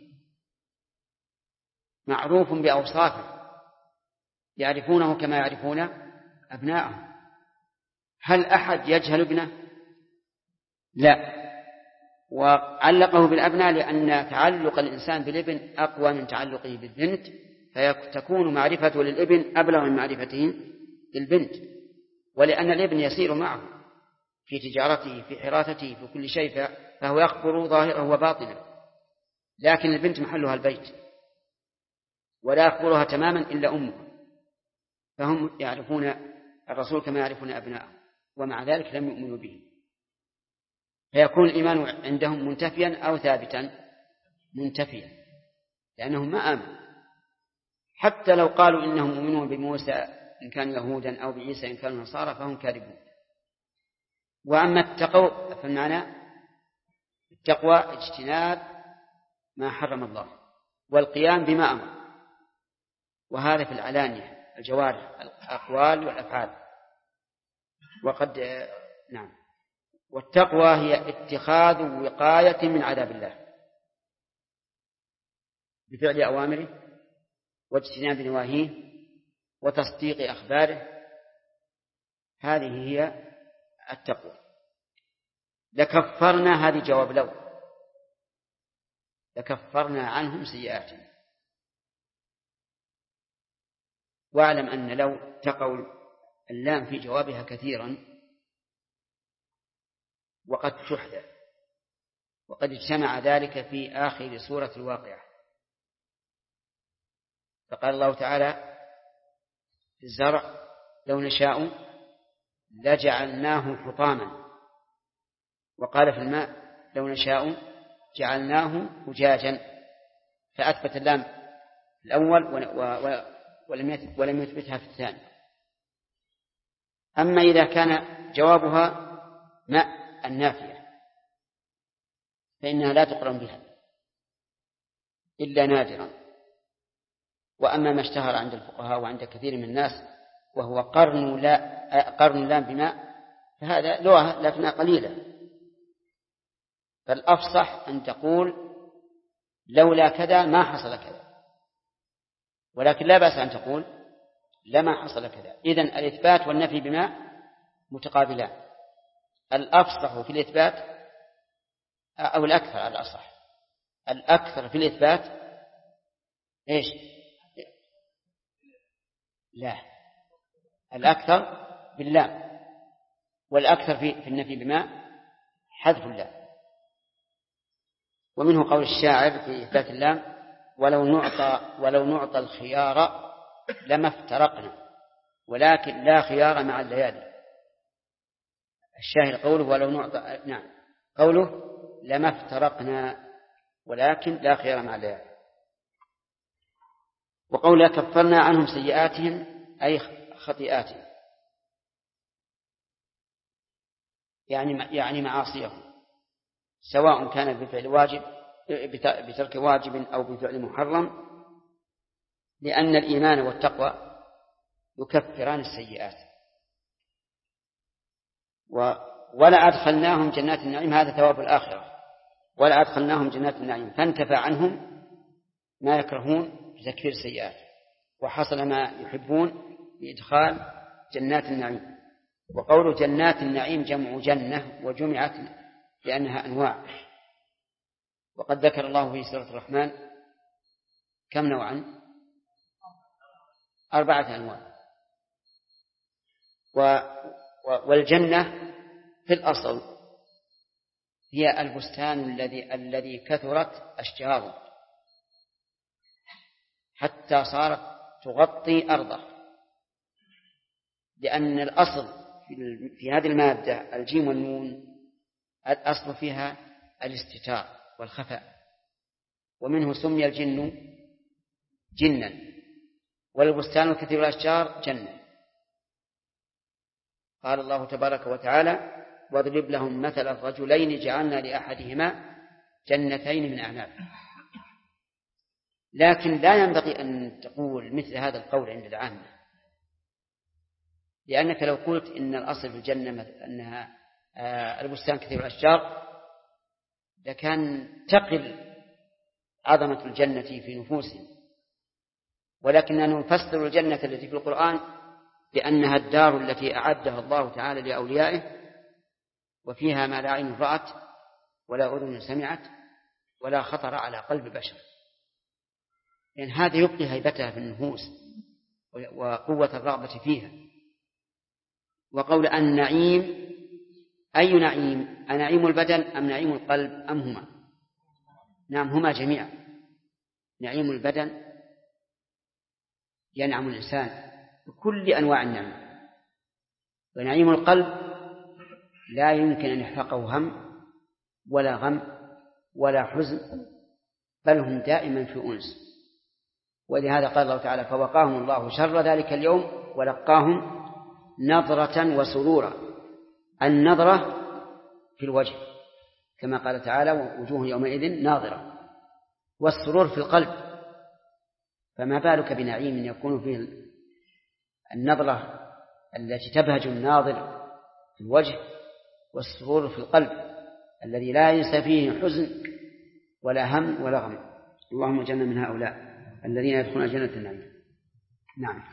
معروف بأوصافه، يعرفونه كما يعرفون أبناءهم. هل أحد يجهل ابنه؟ لا. وعلقه بالأبناء لأن تعلق الإنسان بالابن أقوى من تعلقه بالبنت، فتكون معرفته للابن أبلغ من معرفته للبنت، ولأن الابن يسير معه في تجارته في حراثته في كل شيء، فهو يخبر ظاهره وباطنه، لكن البنت محلها البيت ولا يخبرها تماما إلا أمه، فهم يعرفون الرسول كما يعرفون أبناءهم، ومع ذلك لم يؤمنوا به، فيكون الإيمان عندهم منتفيا أو ثابتا؟ منتفيا، لأنهم ما آمنوا. حتى لو قالوا إنهم مؤمنون بموسى إن كانوا يهودا أو بعيسى إن كانوا نصارى فهم كاذبون. وأما التقوى فالمعنى التقوى اجتناب ما حرم الله والقيام بما أمر، وهذا في العلانية الجوارح الأقوال والأفعال. وقد نعم. والتقوى هي اتخاذ وقاية من عذاب الله بفعل أوامره واجتناب نواهيه وتصديق أخباره، هذه هي التقوى. لكفرنا، هذه جواب لو، لكفرنا عنهم سيئاتهم. واعلم أن لو تقول اللام في جوابها كثيرا وقد تحدث، وقد اجتمع ذلك في آخر سورة الواقعة، فقال الله تعالى في الزرع لو نشاء لجعلناه حطاما، وقال في الماء لو نشاء جعلناه أجاجا، فأثبت اللام الأول ولم يثبتها في الثاني. أما إذا كان جوابها ماء النافية فإنها لا تقرن بها إلا نادرا. وأما ما اشتهر عند الفقهاء وعند كثير من الناس وهو قرن لام بماء فهذا لغة لكنها قليلة، فالأفصح أن تقول لولا كذا ما حصل كذا، ولكن لا بأس أن تقول لما حصل كذا. إذن الإثبات والنفي بماء متقابلان، الأفصح في الإثبات أو الأكثر على الأصح، الأكثر في الإثبات إيش؟ لا، الأكثر بالله، والأكثر في النفي بماء حذف الله. ومنه قول الشاعر في إثبات اللام ولو نعطى الخيار لما افترقنا ولكن لا خيار مع الليالي. الشاهد قوله ولو نعطى، نعم، قوله لما افترقنا ولكن لا خيار مع الليالي. وقوله كفرنا عنهم سيئاتهم أي خطيئاتهم، يعني معاصيهم، سواء كان بفعل واجب بترك واجب أو بفعل محرم، لأن الإيمان والتقوى يكفران السيئات. ولا أدخلناهم جنات النعيم، هذا ثواب الآخرة، ولا أدخلناهم جنات النعيم، فانتفى عنهم ما يكرهون بتكفير السيئات، وحصل ما يحبون بإدخال جنات النعيم. وقول جنات النعيم جمع جنة، وجمعت لأنها أنواع. وقد ذكر الله في سورة الرحمن كم نوعا؟ 4 أنواع. والجنة في الأصل هي البستان الذي كثرت أشجاره حتى صارت تغطي أرضه، لأن الأصل في هذه المادة الجيم والنون الأصل فيها الاستتار والخفاء، ومنه سمي الجن جنا، والبستان الكثير الأشجار جنة. قال الله تبارك وتعالى واضرب لهم مثل الرجلين جعلنا لأحدهما جنتين من أعناب. لكن لا ينبغي أن تقول مثل هذا القول عند العامة، لأنك لو قلت إن الأصل في الجنة أنها البستان كثير الأشجار لكان تقل عظمة الجنة في نفوسهم، ولكننا نفسر الجنة التي في القرآن بأنها الدار التي أعدها الله تعالى لأوليائه، وفيها ما لا عين رأت ولا أذن سمعت ولا خطر على قلب بشر، لأن هذا يبقي هيبتها في النفوس وقوة الرغبة فيها. وقول النعيم، أي نعيم؟ أنعيم البدن أم نعيم القلب أم هما؟ نعم، هما جميعا. نعيم البدن ينعم الإنسان بكل أنواع النعم، ونعيم القلب لا يمكن أن يحرقه هم ولا غم ولا حزن، بل هم دائما في أنس. ولهذا قال الله تعالى: فوقاهم الله شر ذلك اليوم ولقاهم نظرة وسرورا. النظرة في الوجه كما قال تعالى: ووجوه يومئذ ناظرة، والسرور في القلب. فما بالك بنعيم يكون فيه النظرة التي تبهج الناظر في الوجه، والسرور في القلب الذي لا ينسى فيه حزن ولا هم ولا غم. اللهم اجعلنا من هؤلاء الذين يدخلون جنة النعيم. نعم.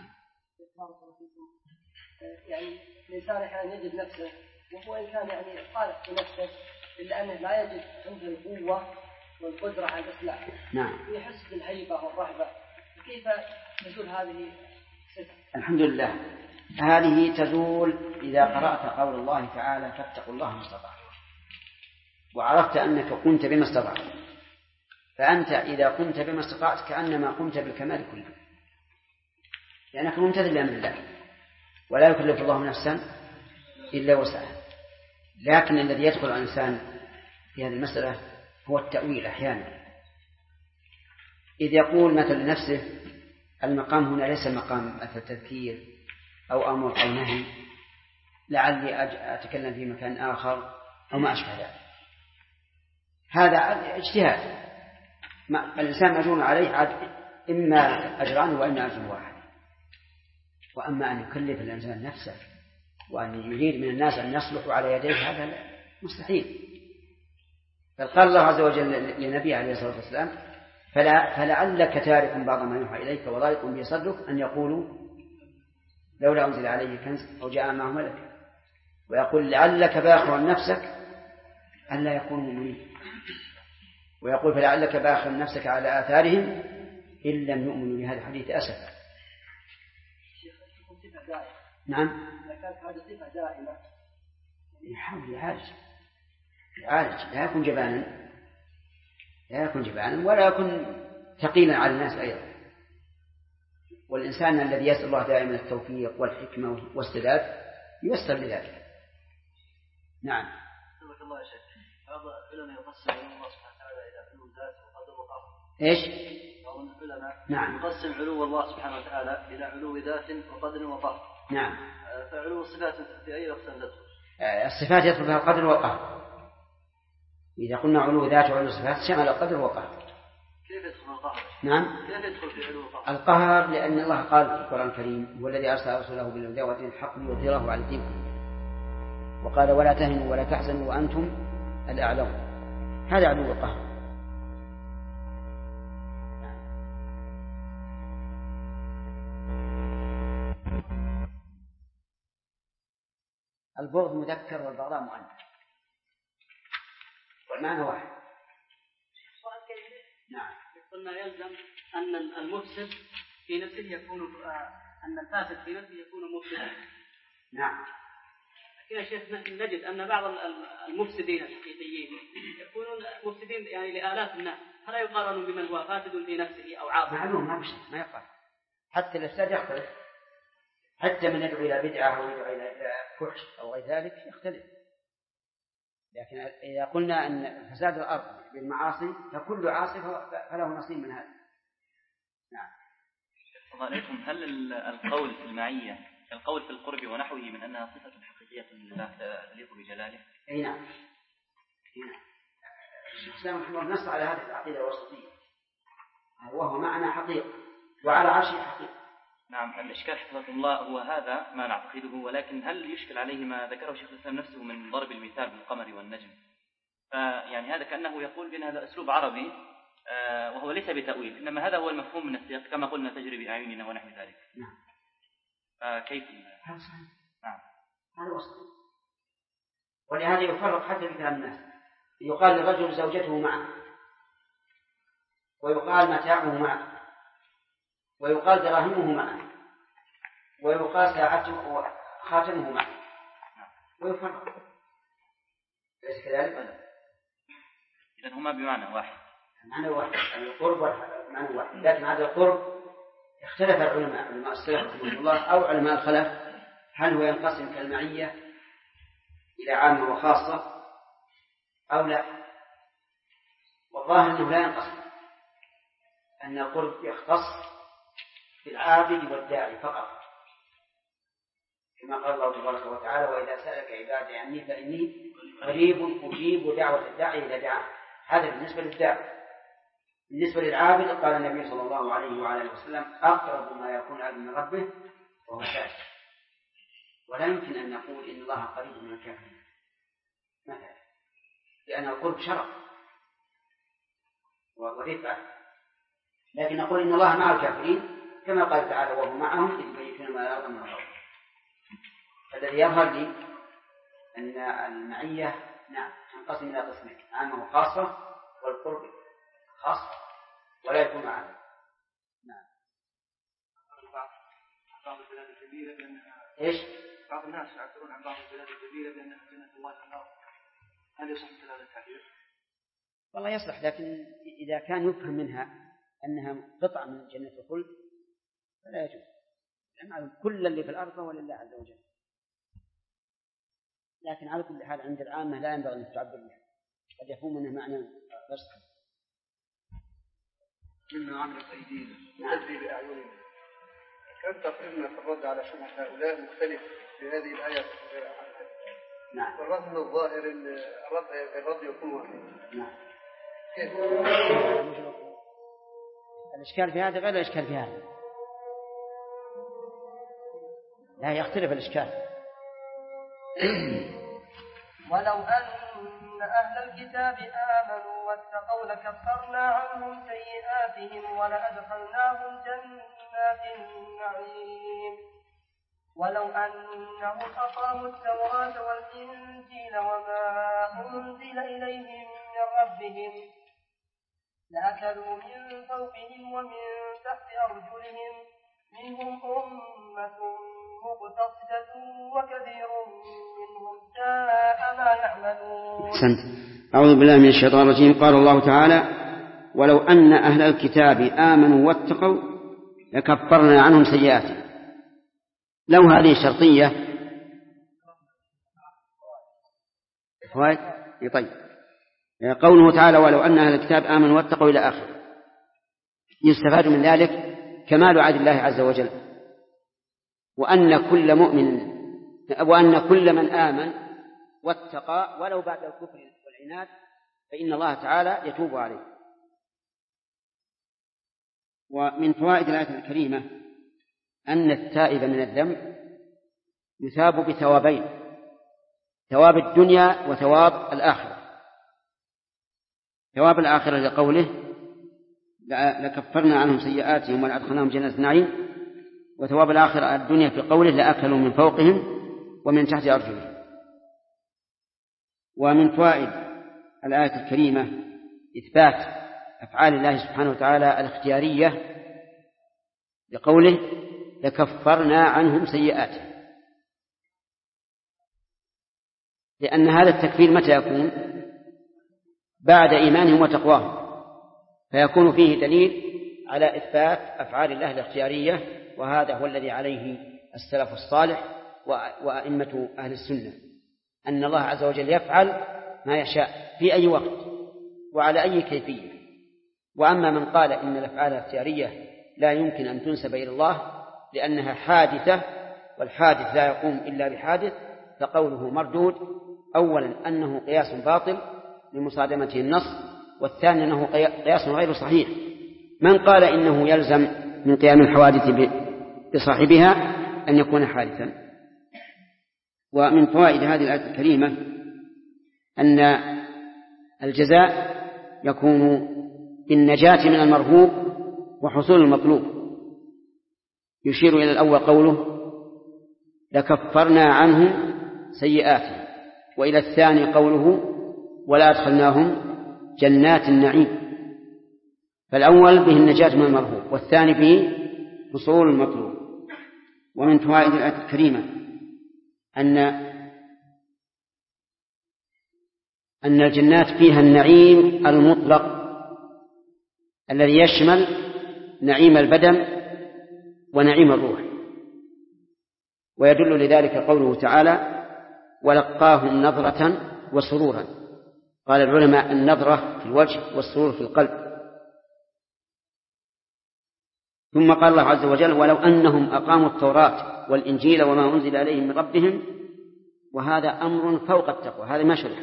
يعني الإنسان أحيانا يجد نفسه وهو إنسان يعني صالح في نفسه، إلا أنه لا يجد عنده القوة والقدرة على الإصلاح. نعم. يحس بالهيبة والرهبة. كيف تزول هذه الصفة؟ الحمد لله، هذه تزول إذا قرأت قول الله تعالى: فاتقوا الله ما استطعتم، وعرفت أنك قمت بما استطعت. فأنت إذا قمت بما استطعت كأنما قمت بالكمال كله، لأنك ممتثل لأمر الله، ولا يكلف الله نفسا إلا وسعها. لكن الذي يدخل الإنسان في هذه المسألة هو التأويل أحيانا، إذ يقول مثل لنفسه: المقام هنا ليس مقام مثل تذكير أو أمر أو نهي، لعلي أتكلم في مكان آخر أو ما أشبه ذلك. هذا اجتهاد، الإنسان مجنون عليه إما أجران وإما أجر واحد. وأما أن يكلف الإنسان نفسه وأن يريد من الناس أن يصلحوا على يديه، هذا مستحيل. بل قال الله عز وجل لنبيه عليه الصلاة والسلام: فلعلك تارك بعض ما يوحى إليك وضايق به صدرك أن يقولوا لولا أنزل عليه كنز أو جاء معه ملك، ويقول لعلك باخر نفسك ألا يكونوا مؤمنين، ويقول فلعلك باخر نفسك على آثارهم إن لم يؤمنوا بهذا الحديث أسفا. نعم. هذه صفة دائمة. يحاول يعالج، لا يكون جبانا ولا يكون ثقيلا على الناس أيضا. والإنسان الذي يسأل الله دائما التوفيق والحكمة والسداد ييسر لذلك. نعم. سبحان الله يا شيخ. بعض العلماء يقسم علو الله سبحانه وتعالى إلى علو ذات وقدر وقهر. إيش؟ بعض العلماء نعم يقسم علو الله سبحانه وتعالى إلى علو ذات وقدر وقهر. نعم. فعلو الصفات في أي أقسام تدخل؟ الصفات يدخل فيها القدر والقهر. إذا قلنا علو ذات وعلو صفات شمل القدر والقهر. كيف يدخل القهر؟ نعم. كيف يدخل في علو القهر؟ القهر لأن الله قال في القرآن الكريم: هو الذي أرسل رسوله بالهدى ودين الحق ليظهره على الدين كله، وقال: ولا تهنوا ولا تحزنوا وأنتم الأعلون. هذا علو القهر. البغض مذكر والبغضاء مؤنث والمعنى واحد. نعم. قلنا يلزم أن المفسد في نفسه يكون أن الفاسد في نفسه يكون مفسدا. نعم. لكن يا شيخ نجد أن بعض المفسدين الحقيقيين يكونون مفسدين يعني لآلاف الناس، فلا يقارن بمن هو فاسد في نفسه أو عاصي. معلوم ما يقارن. حتى الإفساد يختلف، حتى من يدعو إلى بدعة أو يدعو إلى فحش أو غير ذلك يختلف. لكن إذا قلنا أن فساد الأرض بالمعاصي فكل عاصي فله نصيب من هذا. نعم. الله عليكم، هل القول في المعية القول في القرب ونحوه من أنها صفة حقيقية لله تليق بجلاله؟ أي نعم. الشيخ الإسلام رحمه الله نص على هذه العقيدة الوسطية، وهو معنى حقيقة وعلى عرشه حقيقة. نعم. الإشكال حفظكم الله هو هذا ما نعتقده، ولكن هل يشكل عليه ما ذكره شيخ الإسلام نفسه من ضرب المثال بالقمر والنجم؟ فيعني هذا كأنه يقول بأن هذا أسلوب عربي وهو ليس بتأويل، إنما هذا هو المفهوم من السياق كما قلنا تجري بأعيننا ونحو ذلك. نعم. كيف؟ نعم. هذا وصف. ولهذا يفرق حتى في كلام الناس، يقال للرجل زوجته معه، ويقال متاعه معه، ويقال دراهمه معه، ويقال ساعته وخاتمه معه، ويفرق. ليس كذلك؟ إذن هما بمعنى واحد. معنى واحد، يعني القرب معنى واحد، لكن هذا القرب اختلف العلماء، علماء السلف رحمه الله أو علماء الخلف، هل هو ينقسم كالمعية إلى عامة وخاصة أو لا؟ والظاهر أنه لا ينقسم، أن القرب يختص بالعابد والداعي فقط، كما قال الله تبارك وتعالى: وإذا سألك عبادي عني فإني قريب أجيب دعوة الداعي إذا دعا. هذا بالنسبة للداعي. بالنسبة للعابد قال النبي صلى الله عليه وعلى وسلم: أقرب ما يكون العبد من ربه وهو ساجد. ولا يمكن أن نقول إن الله قريب من الكافرين مثلا، لأن القرب شرف ورفعة، لكن نقول إن الله مع الكافرين كما قال تعالى: وهو معهم إذ يبيتون ما لا يرضى من الله. الذي يظهر لي أن المعية نعم تنقسم إلى قسمين: عامة وخاصة، والقرب خاص ولا يكون عامة. نعم. بعض البلاد الكبيرة بأنها إيش؟ بعض الناس يعبرون عن بعض البلاد الكبيرة بأنها جنة الله النار، هل يصح مثل هذا التعبير؟ والله يصلح، لكن إذا كان يفهم منها أنها قطعة من جنة الخلد فلا يجوز، لأن كل اللي في الأرض هو لله عز وجل. لكن على كل حال عند العامة لا ينبغي أن تعبر بها، قد يفهم منه معنى غير صحيح. مما عملت أيدينا نؤدي بأعيننا. كان تقريبنا في الرد على شبهة هؤلاء مختلف في هذه الآية. نعم. والرد من الظاهر أن الرد يكون واحد. نعم. كيف؟ الإشكال في هذا غير الإشكال في هذا، لا يختلف الإشكال. ولو أن أهل الكتاب آمنوا واتقوا لكفرنا عنهم سيئاتهم ولأدخلناهم جنات النعيم. ولو أنهم أقاموا التوراة والإنجيل وما أنزل إليهم من ربهم لأكلوا من فوقهم ومن تحت أرجلهم منهم أمة مقتصدة وكثير منهم ساء ما يعملون. أعوذ بالله من الشيطان الرجيم. قال الله تعالى: ولو أن أهل الكتاب آمنوا واتقوا لكفرنا عنهم سيئاتهم. لو هذه شرطية طيب. قوله تعالى: ولو أن أهل الكتاب آمنوا واتقوا إلى آخر، يستفاد من ذلك كمال عدل الله عز وجل، وأن كل من آمن واتقى ولو بعد الكفر والعناد فإن الله تعالى يتوب عليه. ومن فوائد الآية الكريمة أن التائب من الذنب يثاب بثوابين: ثواب الدنيا وثواب الآخرة. ثواب الآخرة لقوله: لكفرنا عنهم سيئاتهم ولأدخلناهم جنات النعيم، وثواب الآخرة الدنيا في قوله: لأكلوا من فوقهم ومن تحت أرجلهم. ومن فوائد الآية الكريمة إثبات أفعال الله سبحانه وتعالى الاختيارية لقوله: لكفرنا عنهم سيئاتهم، لأن هذا التكفير متى يكون؟ بعد إيمانهم وتقواهم، فيكون فيه دليل على إثبات أفعال الله الاختيارية، وهذا هو الذي عليه السلف الصالح وأئمة أهل السنة، أن الله عز وجل يفعل ما يشاء في أي وقت وعلى أي كيفية. وأما من قال إن الأفعال الاختيارية لا يمكن أن تنسب إلى الله لأنها حادثة والحادث لا يقوم إلا بحادث، فقوله مردود. أولا أنه قياس باطل لمصادمته النص، والثاني أنه قياس غير صحيح من قال إنه يلزم من قيام الحوادث بصاحبها أن يكون حادثا. ومن فوائد هذه الآية الكريمة أن الجزاء يكون بالنجاة من المرهوب وحصول المطلوب. يشير إلى الأول قوله لكفرنا عنهم سيئاتهم، وإلى الثاني قوله ولا أدخلناهم جنات النعيم. فالأول به النجاة من المرهوب والثاني به حصول المطلوب. ومن فوائد الآية الكريمة أن الجنات فيها النعيم المطلق الذي يشمل نعيم البدن ونعيم الروح. ويدل لذلك قوله تعالى ولقاهم نظرة وسرورا. قال العلماء النظرة في الوجه والسرور في القلب. ثم قال الله عز وجل ولو أنهم أقاموا التوراة والإنجيل وما أنزل عليهم من ربهم. وهذا أمر فوق التقوى، هذا ما شرح،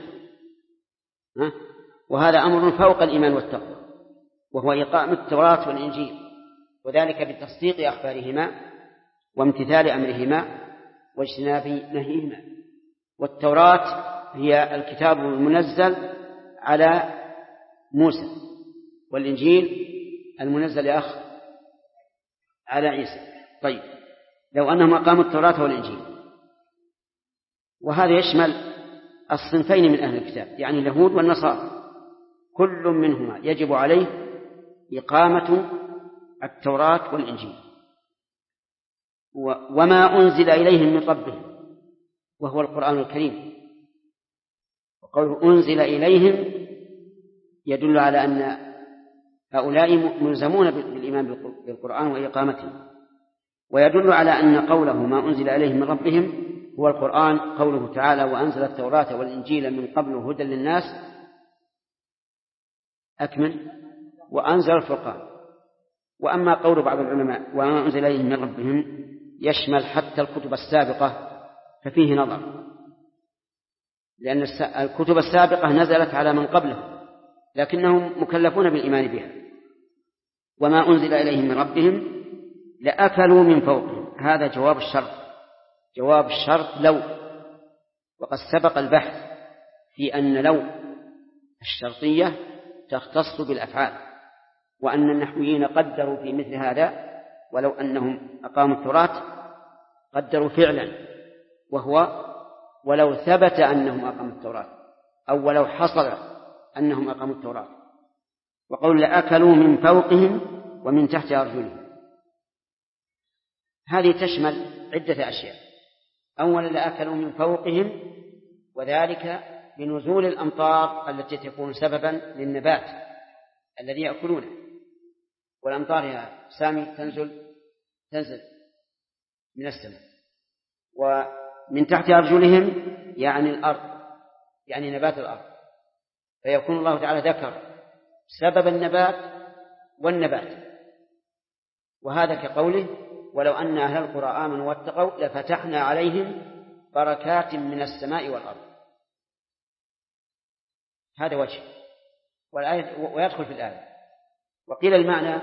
وهذا أمر فوق الإيمان والتقوى، وهو إقامة التوراة والإنجيل، وذلك بتصديق أخبارهما وامتثال أمرهما واجتناب نهيهما. والتوراة هي الكتاب المنزل على موسى، والإنجيل المنزل على عيسى. طيب، لو أنهم أقاموا التوراة والإنجيل، وهذا يشمل الصنفين من أهل الكتاب، يعني اليهود والنصارى، كل منهما يجب عليه إقامة التوراة والإنجيل وما أنزل إليهم من ربهم وهو القرآن الكريم. وقوله أنزل إليهم يدل على أن هؤلاء ملزمون بالإيمان بالقرآن وإقامته، ويدل على أن قوله ما أنزل إليهم من ربهم هو القرآن. قوله تعالى وأنزل التوراة والإنجيل من قبل هدى للناس أكمل وأنزل الفرقان. وأما قول بعض العلماء وما أنزل إليهم من ربهم يشمل حتى الكتب السابقة ففيه نظر، لأن الكتب السابقة نزلت على من قبله لكنهم مكلفون بالإيمان بها. وما أنزل إليهم من ربهم لأكلوا من فوقهم، هذا جواب الشرط. جواب الشرط لو، وقد سبق البحث في أن لو الشرطية تختص بالأفعال، وأن النحويين قدروا في مثل هذا ولو أنهم أقاموا التوراة قدروا فعلا، وهو ولو ثبت أنهم أقاموا التوراة أو ولو حصل أنهم أقاموا التوراة. وقول لأكلوا من فوقهم ومن تحت أرجلهم، هذه تشمل عدة أشياء. أولا لأكلوا من فوقهم، وذلك بنزول الأمطار التي تكون سببا للنبات الذي يأكلونه. والأمطار يا سامي تنزل من السماء. ومن تحت أرجلهم يعني الأرض، يعني نبات الأرض، فيكون الله تعالى ذكر سبب النبات والنبات. وهذا كقوله ولو أن أهل القرى آمنوا واتقوا لفتحنا عليهم بركات من السماء والأرض. هذا وجه والآية ويدخل في الآية. وقيل المعنى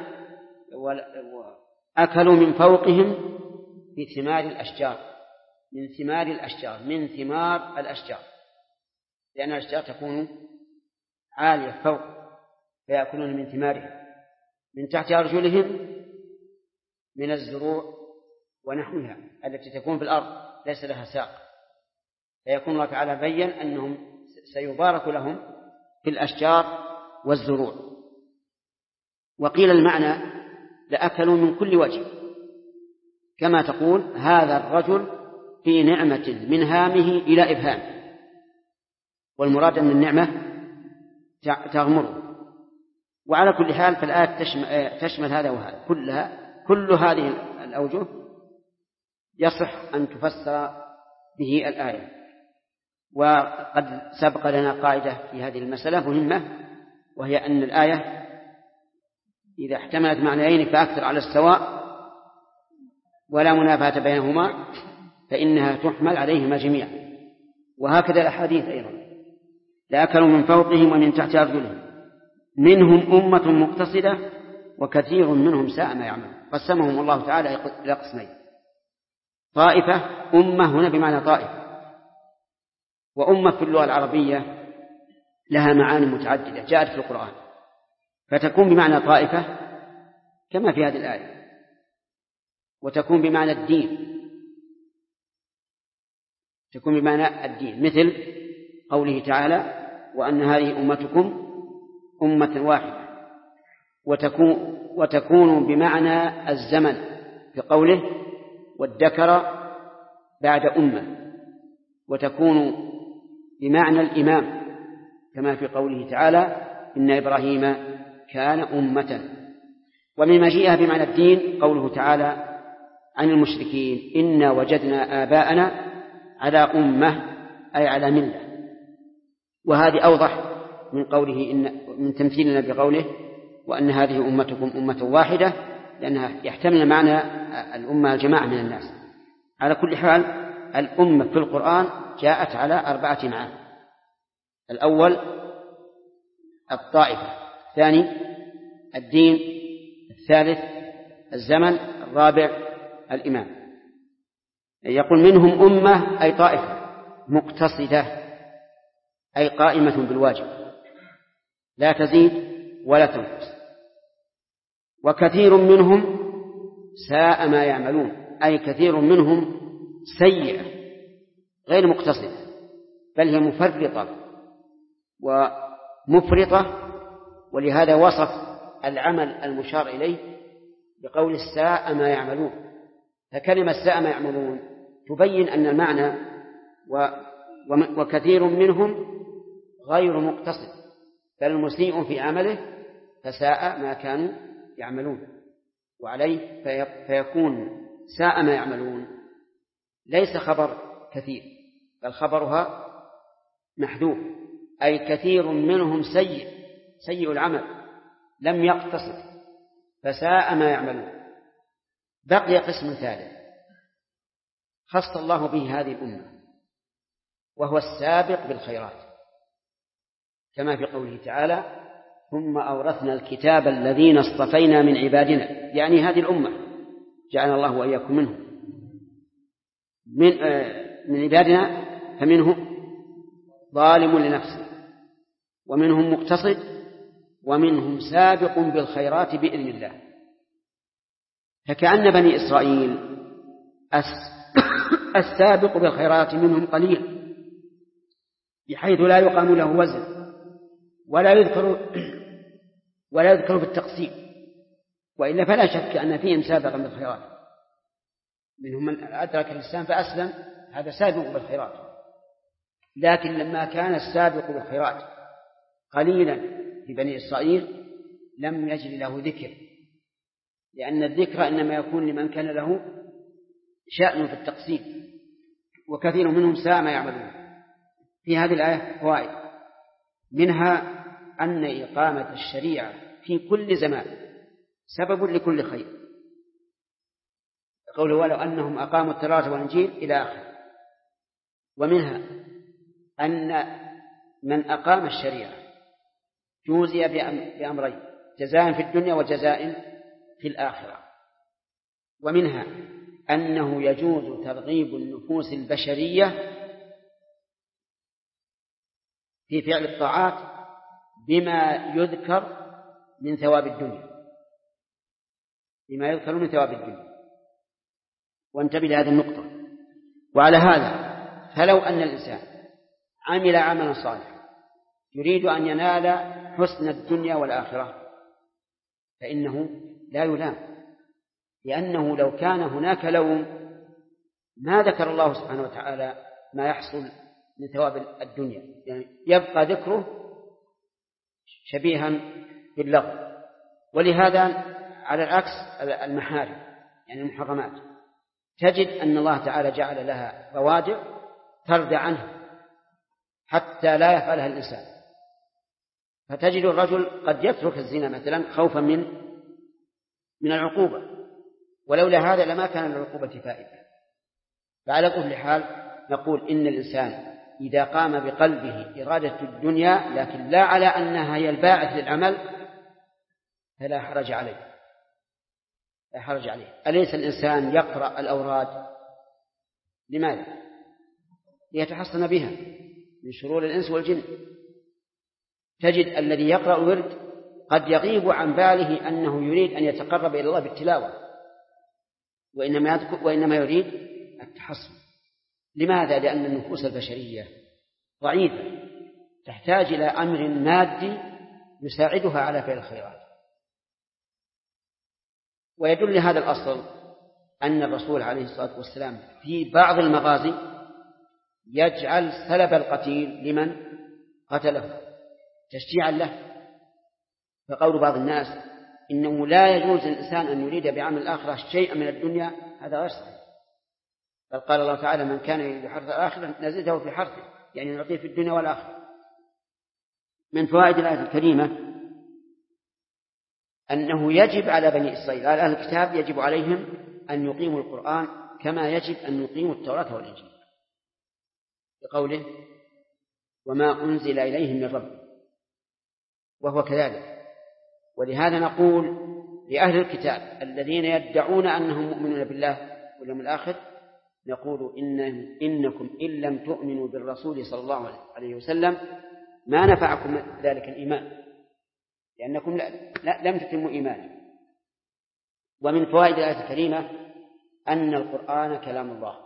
أكلوا من فوقهم بثمار الأشجار، من ثمار الأشجار، من ثمار الأشجار، لأن الأشجار تكون عالية فوق فيأكلون من ثمارها. من تحت أرجلهم من الزروع ونحوها التي تكون في الأرض ليس لها ساق، فيكون الله تعالى بيّن أنهم سيبارك لهم في الأشجار والزروع. وقيل المعنى لأكلوا من كل وجه، كما تقول هذا الرجل في نعمة من هامه إلى إبهام، والمراد أن النعمة تغمره. وعلى كل حال فالآية تشمل هذا وهذا كل هذه الأوجه يصح أن تفسر به الآية. وقد سبق لنا قاعدة في هذه المسألة مهمة، وهي أن الآية إذا احتملت معنيين فأكثر على السواء ولا منافاة بينهما فإنها تحمل عليهما جميعا. وهكذا الأحاديث أيضا لأكلوا من فوقهم ومن تحت أرجلهم منهم أمة مقتصدة وكثير منهم ساء ما يعملون. قسمهم الله تعالى إلى قسمين: طائفة، أمة هنا بمعنى طائفة، وأمة في اللغة العربية لها معاني متعددة جاءت في القرآن، فتكون بمعنى طائفة كما في هذه الآية، وتكون بمعنى الدين، تكون بمعنى الدين مثل قوله تعالى: وأن هذه أمتكم أمة واحدة. وتكون بمعنى الزمن في قوله: وادكر بعد أمة. وتكون بمعنى الإمام كما في قوله تعالى: إن إبراهيم كان أمة. ومن مجيئها بمعنى الدين قوله تعالى عن المشركين: إنا وجدنا آباءنا على أمة، أي على ملة. وهذه أوضح من قوله من تمثيلنا بقوله: وأن هذه أمتكم أمة واحدة، لأنها يحتمل معنى الأمة الجماعة من الناس. على كل حال الأمة في القرآن جاءت على 4 معاني: الأول الطائفة، الثاني الدين، الثالث الزمن، الرابع الإمام. يقول: منهم أمة أي طائفة مقتصدة، أي قائمة بالواجب لا تزيد ولا تنقص. وكثير منهم ساء ما يعملون، أي كثير منهم سيئة غير مقتصدة، بل هي مفرطة ومفرطة. ولهذا وصف العمل المشار إليه بقول ساء ما يعملون. فكلمة ساء ما يعملون تبين أن المعنى وكثير منهم غير مقتصد، بل مسيء في عمله، فساء ما كانوا يعملون. وعليه فيكون ساء ما يعملون ليس خبر كثير، بل خبرها محذوف، أي كثير منهم سيء العمل لم يقتصد، فساء ما يعملون. بقي قسم ثالث خص الله به هذه الأمة، وهو السابق بالخيرات، كما في قوله تعالى: ثم أورثنا الكتاب الذين اصطفينا من عبادنا، يعني هذه الأمة جعلنا الله وإياكم منهم من عبادنا، فمنهم ظالم لنفسه، ومنهم مقتصد، ومنهم سابق بالخيرات بإذن الله. فكأن بني إسرائيل السابق بالخيرات منهم قليل، بحيث لا يقام له وزن ولا يذكر بالتقسيم، وإلا فلا شك أن فيهم سابقا بالخيرات. منهم من أدرك الإسلام فأسلم، هذا سابق بالخيرات. لكن لما كان السابق بالخيرات قليلا في بني إسرائيل لم يجري له ذكر، لأن الذكر إنما يكون لمن كان له شأن في التقسيم. وكثير منهم ساء ما يعملون. في هذه الآية فوائد، منها أن إقامة الشريعة في كل زمان سبب لكل خير، قوله: ولو أنهم أقاموا التوراة والإنجيل إلى آخره. ومنها أن من أقام الشريعة جوزي بأمرين: جزاء في الدنيا وجزاء في الآخرة. ومنها أنه يجوز ترغيب النفوس البشرية في فعل الطاعات بما يذكر من ثواب الدنيا، وانتبه لهذه النقطة. وعلى هذا فلو أن الإنسان عمل عملا صالحا يريد أن ينال حسن الدنيا والآخرة فإنه لا يلام، لأنه لو كان هناك لوم ما ذكر الله سبحانه وتعالى ما يحصل من ثواب الدنيا، يعني يبقى ذكره شبيها باللغو. ولهذا على العكس المحارم يعني المحرمات تجد أن الله تعالى جعل لها روادع تردع عنه حتى لا يفعلها الإنسان. فتجد الرجل قد يترك الزنا مثلا خوفا من العقوبة، ولولا هذا لما كان للعقوبة فائدة. فعلى كل حال نقول إن الإنسان إذا قام بقلبه إرادة الدنيا لكن لا على أنها هي الباعث للعمل فلا حرج عليه. لا حرج عليه. أليس الإنسان يقرأ الأوراد لماذا؟ ليتحصن بها من شرور الإنس والجن. تجد الذي يقرأ الورد قد يغيب عن باله أنه يريد أن يتقرب إلى الله بالتلاوة، وإنما يريد التحصن. لماذا؟ لأن النفوس البشرية ضعيفة تحتاج إلى أمر مادي يساعدها على فعل الخيرات. ويدل لهذا الأصل أن الرسول عليه الصلاة والسلام في بعض المغازي يجعل سلب القتيل لمن قتله تشجيعا له. فقول بعض الناس إنه لا يجوز للإنسان أن يريد بعمل الآخرة شيئا من الدنيا هذا غير صحيح. بل قال الله تعالى من كان يريد حرث الآخرة نزده في حرثه، يعني نعطيه في الدنيا والآخرة. من فوائد الآية الكريمة أنه يجب على بني إسرائيل على أهل الكتاب يجب عليهم أن يقيموا القرآن كما يجب أن يقيموا التوراة والإنجيل، بقوله وما أنزل إليهم من ربهم، وهو كذلك. ولهذا نقول لأهل الكتاب الذين يدعون أنهم مؤمنون بالله واليوم الآخر نقول إنكم إن لم تؤمنوا بالرسول صلى الله عليه وسلم ما نفعكم ذلك الإيمان، لأنكم لم تتموا إيمانه. ومن فوائد الآية الكريمة أن القرآن كلام الله،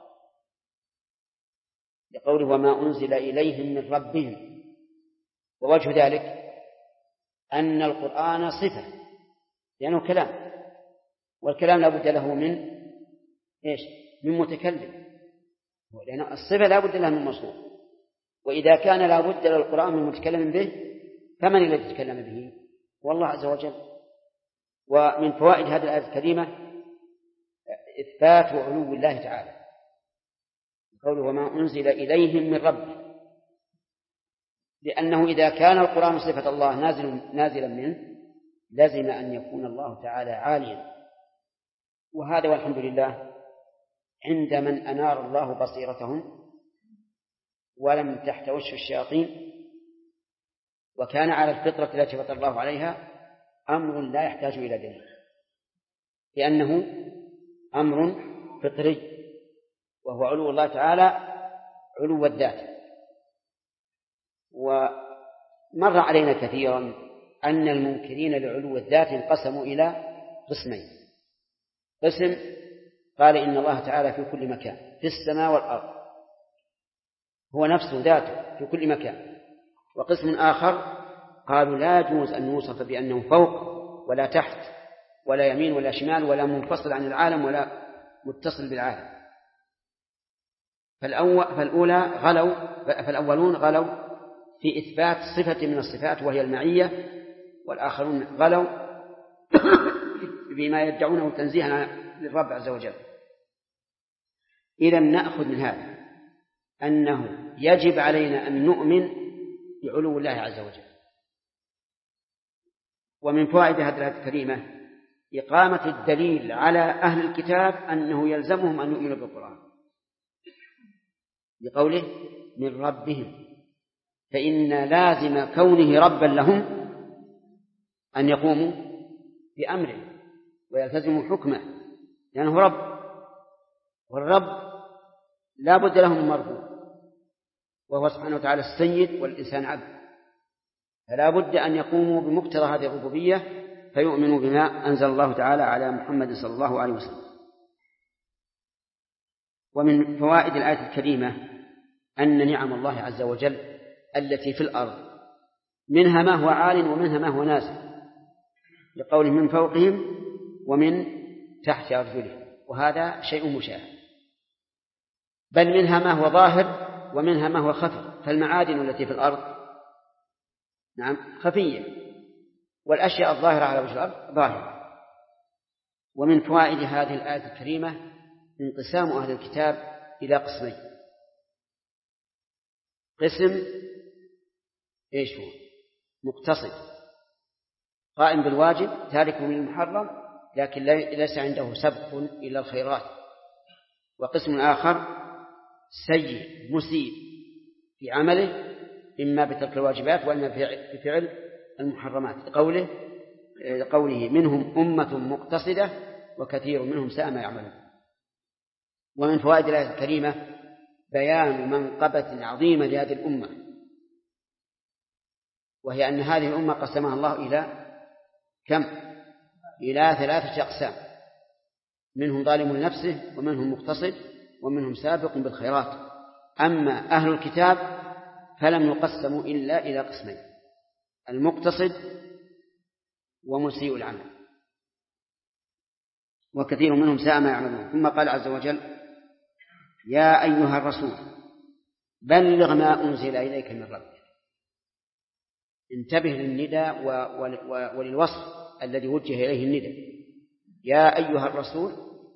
لقوله وما أنزل إليهم من ربهم. ووجه ذلك أن القرآن صفة لأنه كلام، والكلام لا بد له من من متكلم، لأن الصفة لا بد لها من مصدر. وإذا كان لا بد للقرآن من متكلم به فمن الذي يتكلم به؟ والله عز وجل. ومن فوائد هذه الآية الكريمة إثبات علو الله تعالى، قوله وما أنزل إليهم من ربهم، لأنه إذا كان القرآن صفة الله نازلا منه لازم أن يكون الله تعالى عاليا. وهذا والحمد لله عند من أنار الله بصيرتهم ولم تحتوش الشياطين وكان على الفطرة التي فطر الله عليها أمر لا يحتاج إلى دليل، لأنه أمر فطري، وهو علو الله تعالى علو الذات. ومر علينا كثيرا أن المنكرين لعلو الذات انقسموا إلى قسمين. قسم قال إن الله تعالى في كل مكان في السماء والأرض، هو نفسه ذاته في كل مكان. وقسم آخر قالوا لا يجوز أن نوصف بأنه فوق ولا تحت ولا يمين ولا شمال ولا منفصل عن العالم ولا متصل بالعالم. فالأولون غلوا في إثبات صفة من الصفات وهي المعية، والآخرون غلوا بما يدعونه تنزيها للرب عز وجل. إذا نأخذ من هذا أنه يجب علينا أن نؤمن بعلو الله عز وجل. ومن فوائد هذه الآية الكريمة إقامة الدليل على أهل الكتاب أنه يلزمهم أن يؤمنوا بالقرآن، بقوله من ربهم، فإن لازم كونه ربا لهم أن يقوموا بأمره ويلتزموا حكمه، لأنه رب، والرب لا بد له من مربوب، وهو سبحانه وتعالى السيد والإنسان عبد، فلا بد أن يقوموا بمقتضى هذه الربوبية فيؤمنوا بما أنزل الله تعالى على محمد صلى الله عليه وسلم. ومن فوائد الآية الكريمة أن نعم الله عز وجل التي في الأرض منها ما هو عال ومنها ما هو نازل، لقوله من فوقهم ومن تحت أرجلهم، وهذا شيء مشاهد. بل منها ما هو ظاهر ومنها ما هو خفي، فالمعادن التي في الأرض نعم خفية، والأشياء الظاهرة على وجه الأرض ظاهرة. ومن فوائد هذه الآية الكريمة انقسام أهل الكتاب إلى قسمين. قسم إيش هو؟ مقتصد قائم بالواجب تارك للمحرم لكن ليس عنده سبق إلى الخيرات. وقسم آخر سيء مسيء في عمله إما بترك الواجبات وإما بفعل المحرمات، قوله قوله منهم أمة مقتصدة وكثير منهم ساء ما يعملون. ومن فوائد الآية الكريمة بيان منقبة عظيمة لهذه الأمة، وهي أن هذه الأمة قسمها الله إلى كم؟ إلى 3 أقسام، منهم ظالم لنفسه ومنهم مقتصد ومنهم سابق بالخيرات. أما أهل الكتاب فلم يقسموا إلا إلى قسمين: المقتصد ومسيء العمل، وكثير منهم ساء ما يعملون. ثم قال عز وجل: يا أيها الرسول بلغ ما أنزل إليك من ربك. انتبه للنداء وللوصف الذي وجه إليه النداء. يا أيها الرسول.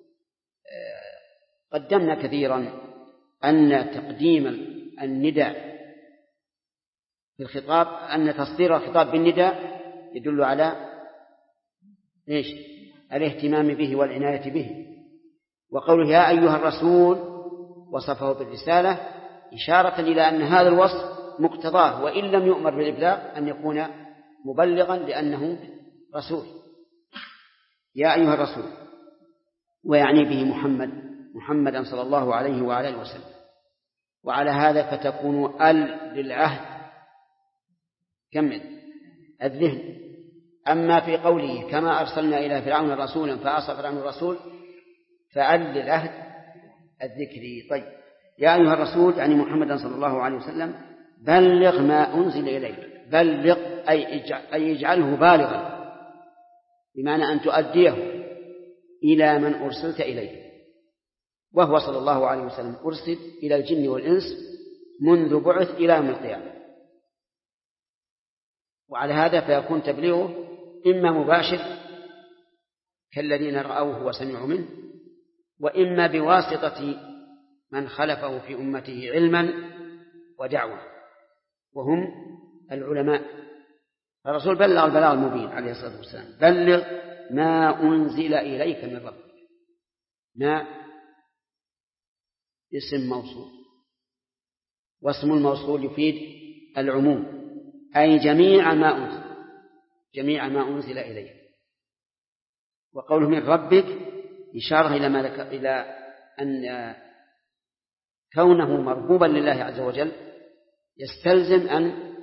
قدمنا كثيرا أن تقديم النداء في الخطاب، أن تصدير الخطاب بالنداء يدل على إيش؟ الاهتمام به والعناية به. وقوله يا أيها الرسول وصفه بالرسالة إشارة إلى أن هذا الوصف مقتضاه وإن لم يؤمر بالإبلاغ أن يكون مبلغا لأنه رسول. يا أيها الرسول، ويعني به محمدا صلى الله عليه وعلى آله وسلم. وعلى هذا فتكون للعهد كمل الذهن. أما في قوله كما أرسلنا إلى فرعون رسولا فعصى فرعون الرسول للعهد الذكري. طيب، يا أيها الرسول يعني محمدا صلى الله عليه وسلم بلغ ما أنزل إليك. بلغ أي اجعله بالغا، بمعنى أن تؤديه إلى من أرسلت إليه، وهو صلى الله عليه وسلم أرسل إلى الجن والإنس منذ بعث إلى يوم القيامة. وعلى هذا فيكون تبليغه إما مباشر كالذين رأوه وسمعوا منه، وإما بواسطة من خلفه في أمته علما ودعوة وهم العلماء. الرسول بلغ البلاغ المبين عليه الصلاة والسلام. بلغ ما أنزل إليك من ربك. ما اسم موصول، واسم الموصول يفيد العموم، أي جميع ما أنزل إليك. وقوله من ربك إشارة إلى أن كونه مربوبا لله عز وجل يستلزم أن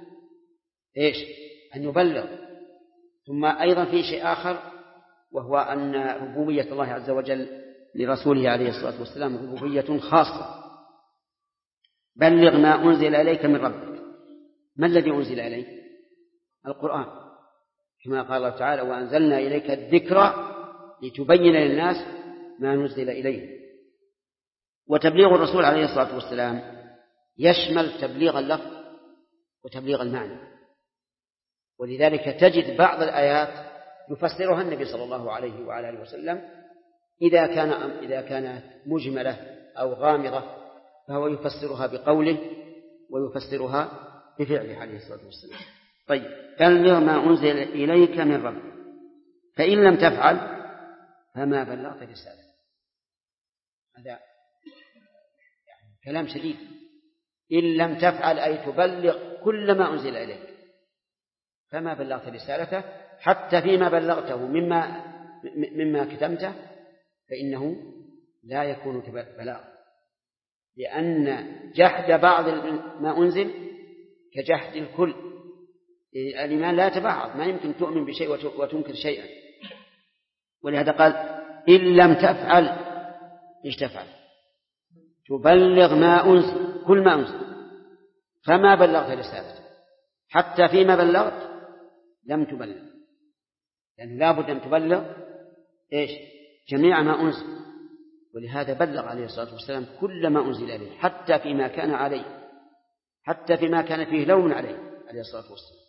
يبلغ. ثم أيضا في شيء آخر، وهو أن ربوبية الله عز وجل لرسوله عليه الصلاة والسلام ربوبية خاصة. بلغ ما أنزل إليك من ربك. ما الذي أنزل إليك؟ القرآن، كما قال الله تعالى وأنزلنا إليك الذكر لتبين للناس ما نزل إليه. وتبليغ الرسول عليه الصلاة والسلام يشمل تبليغ اللفظ وتبليغ المعنى، ولذلك تجد بعض الآيات يفسرها النبي صلى الله عليه وعلى آله وسلم إذا كانت مجملة أو غامضة فهو يفسرها بقوله ويفسرها بفعله عليه الصلاة والسلام. طيب، بلغ ما أنزل إليك من ربك، فإن لم تفعل فما بلغت رسالة. هذا كلام شديد. إن لم تفعل أي تبلغ كل ما أنزل إليك فما بلغت رسالته، حتى فيما بلغته مما كتمته فإنه لا يكون بلاغ، لأن جحد بعض ما أنزل كجحد الكل. الإيمان لا يتبعض، ما يمكن تؤمن بشيء وتنكر شيئا. ولهذا قال إن لم تفعل إيش تفعل؟ تبلغ ما أنزل، كل ما أنزل، فما بلغت رسالته، حتى فيما بلغت لم تبلغ، لأنه لا بد أن تبلغ جميع ما أنزل. ولهذا بلغ عليه الصلاة والسلام كل ما أنزل إليه، حتى فيما كان عليه، حتى فيما كان فيه لوم عليه الصلاة والسلام.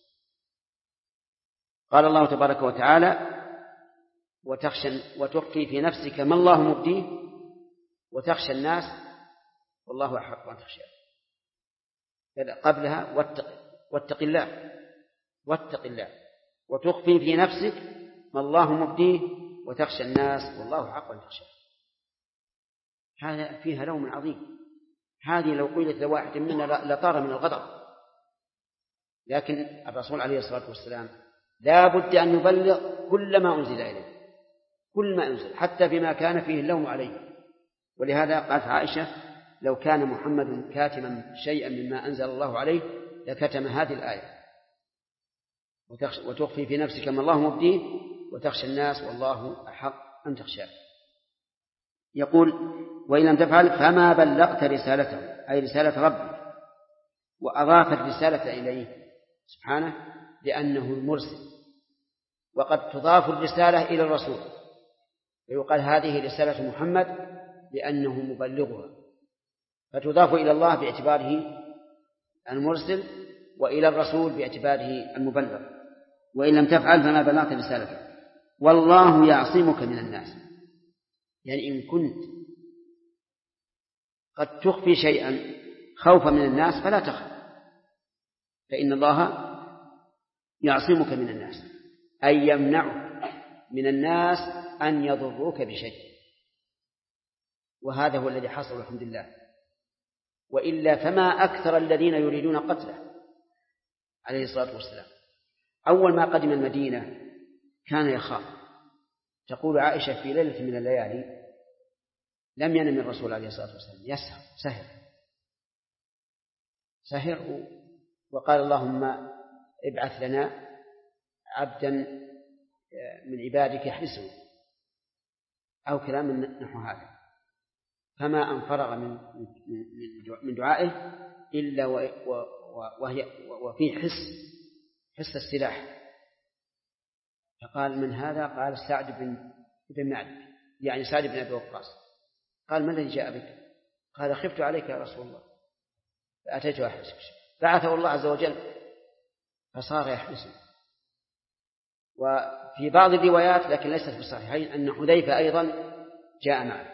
قال الله تبارك وتعالى وتخفي في نفسك ما الله مبديه وتخشى الناس والله أحق أن تخشى. قبلها واتق الله وتخفي في نفسك ما الله مبديه وتخشى الناس والله حق أن تخشى. هذا فيها لوم عظيم. هذه لو قيلت لواحد منا لطار من الغضب، لكن الرسول عليه الصلاة والسلام لا بد أن يبلغ كل ما أنزل إليه، كل ما أنزل حتى بما كان فيه اللوم عليه. ولهذا قالت عائشة: لو كان محمد كاتما شيئا مما أنزل الله عليه لكتم هذه الآية، وتخفي في نفسك ما الله مبديه وتخشى الناس والله أحق أن تخشاه. يقول: وإن لم تفعل فما بلغت رسالته، أي رسالة ربك. وأضاف الرسالة إليه سبحانه لأنه المرسل، وقد تضاف الرسالة إلى الرسول، ويقال هذه رسالة محمد لأنه مبلغها، فتضاف إلى الله باعتباره المرسل وإلى الرسول باعتباره المبلغ. وإن لم تفعل فما بلغت رسالته والله يعصمك من الناس. يعني إن كنت قد تخفي شيئا خوفا من الناس فلا تخف، فإن الله يعصمك من الناس، أي يمنعك من الناس أن يضروك بشيء. وهذا هو الذي حصل الحمد لله، وإلا فما أكثر الذين يريدون قتله عليه الصلاة والسلام. أول ما قدم المدينة كان يخاف. تقول عائشة: في ليلة من الليالي لم ينم الرسول عليه الصلاة والسلام، سهر وقال: اللهم ابعث لنا عبدا من عبادك يحرسه، أو كلام نحو هذا. فما أن فرغ من دعائه إلا وفي حس السلاح. فقال: من هذا؟ قال: سعد بن معد، يعني سعد بن أبي وقاص. قال: ما الذي جاء بك؟ قال: خفت عليك يا رسول الله فأتيت أحرسك. بعثه الله عز وجل فصار يحرسه. وفي بعض الروايات لكن ليست في الصحيحين أن حذيفة أيضا جاء معه.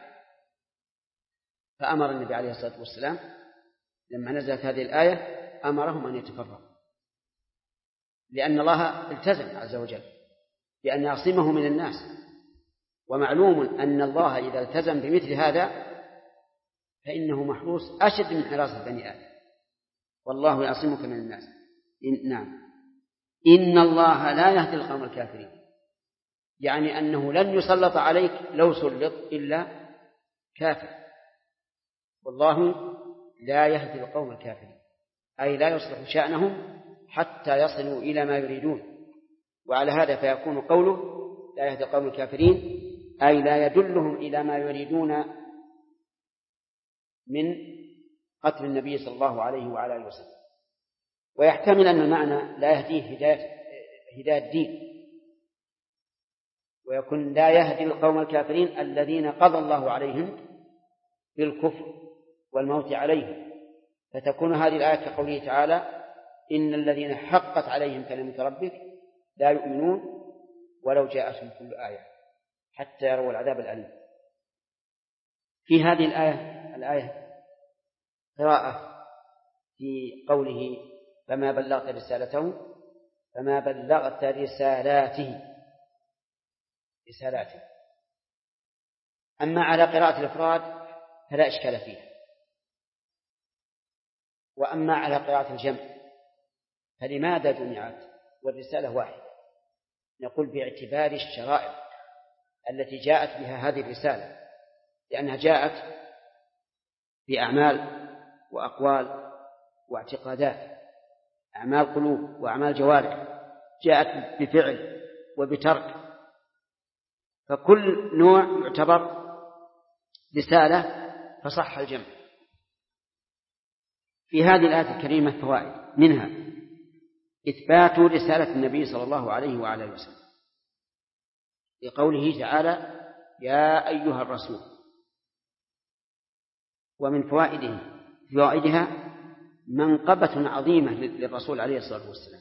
فأمر النبي عليه الصلاة والسلام لما نزلت هذه الآية أمرهم أن يتفرقوا، لأن الله التزم عز وجل بأن يعصمه من الناس. ومعلوم أن الله إذا التزم بمثل هذا فإنه محروس أشد من حراسة بني آدم. والله يعصمك من الناس. نعم، إن الله لا يهدي القوم الكافرين، يعني أنه لن يسلط عليك لو سلط إلا كافر. والله لا يهدي القوم الكافرين، أي لا يصلح شأنهم حتى يصلوا إلى ما يريدون. وعلى هذا فيكون قوله لا يهدي القوم الكافرين أي لا يدلهم إلى ما يريدون من قتل النبي صلى الله عليه وعلى آله وسلم. ويحتمل أن المعنى لا يهديه هداية الدين، ويكون لا يهدي القوم الكافرين الذين قضى الله عليهم بالكفر والموت عليهم. فتكون هذه الآية كقوله تعالى: إن الذين حقت عليهم كلمة ربك لا يؤمنون ولو جاءتهم كل آية حتى يروا العذاب الأليم. في هذه الآية قراءة في قوله: فما بلغت رسالته، فما بلغت رسالاته. أما على قراءة الإفراد فلا إشكال فيها، وأما على قراءة الجمع فلماذا جمعت والرسالة واحدة؟ نقول باعتبار الشرائع التي جاءت بها هذه الرسالة، لأنها جاءت بأعمال وأقوال واعتقادات، أعمال قلوب وأعمال جوارح، جاءت بفعل وبترك، فكل نوع يعتبر رسالة فصح الجمع. في هذه الآية الكريمة فوائد، منها إثبات رسالة النبي صلى الله عليه وعلى آله وسلم لقوله تعالى: يا أيها الرسول. ومن فوائدها منقبة عظيمة للرسول عليه الصلاة والسلام،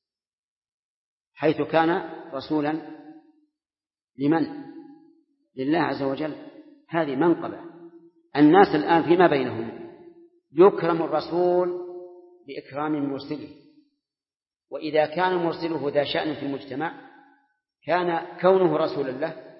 حيث كان رسولا لمن؟ لله عز وجل. هذه منقبة. الناس الآن فيما بينهم يكرم الرسول بإكرام مرسله، وإذا كان مرسله ذا شأن في المجتمع كان كونه رسولا له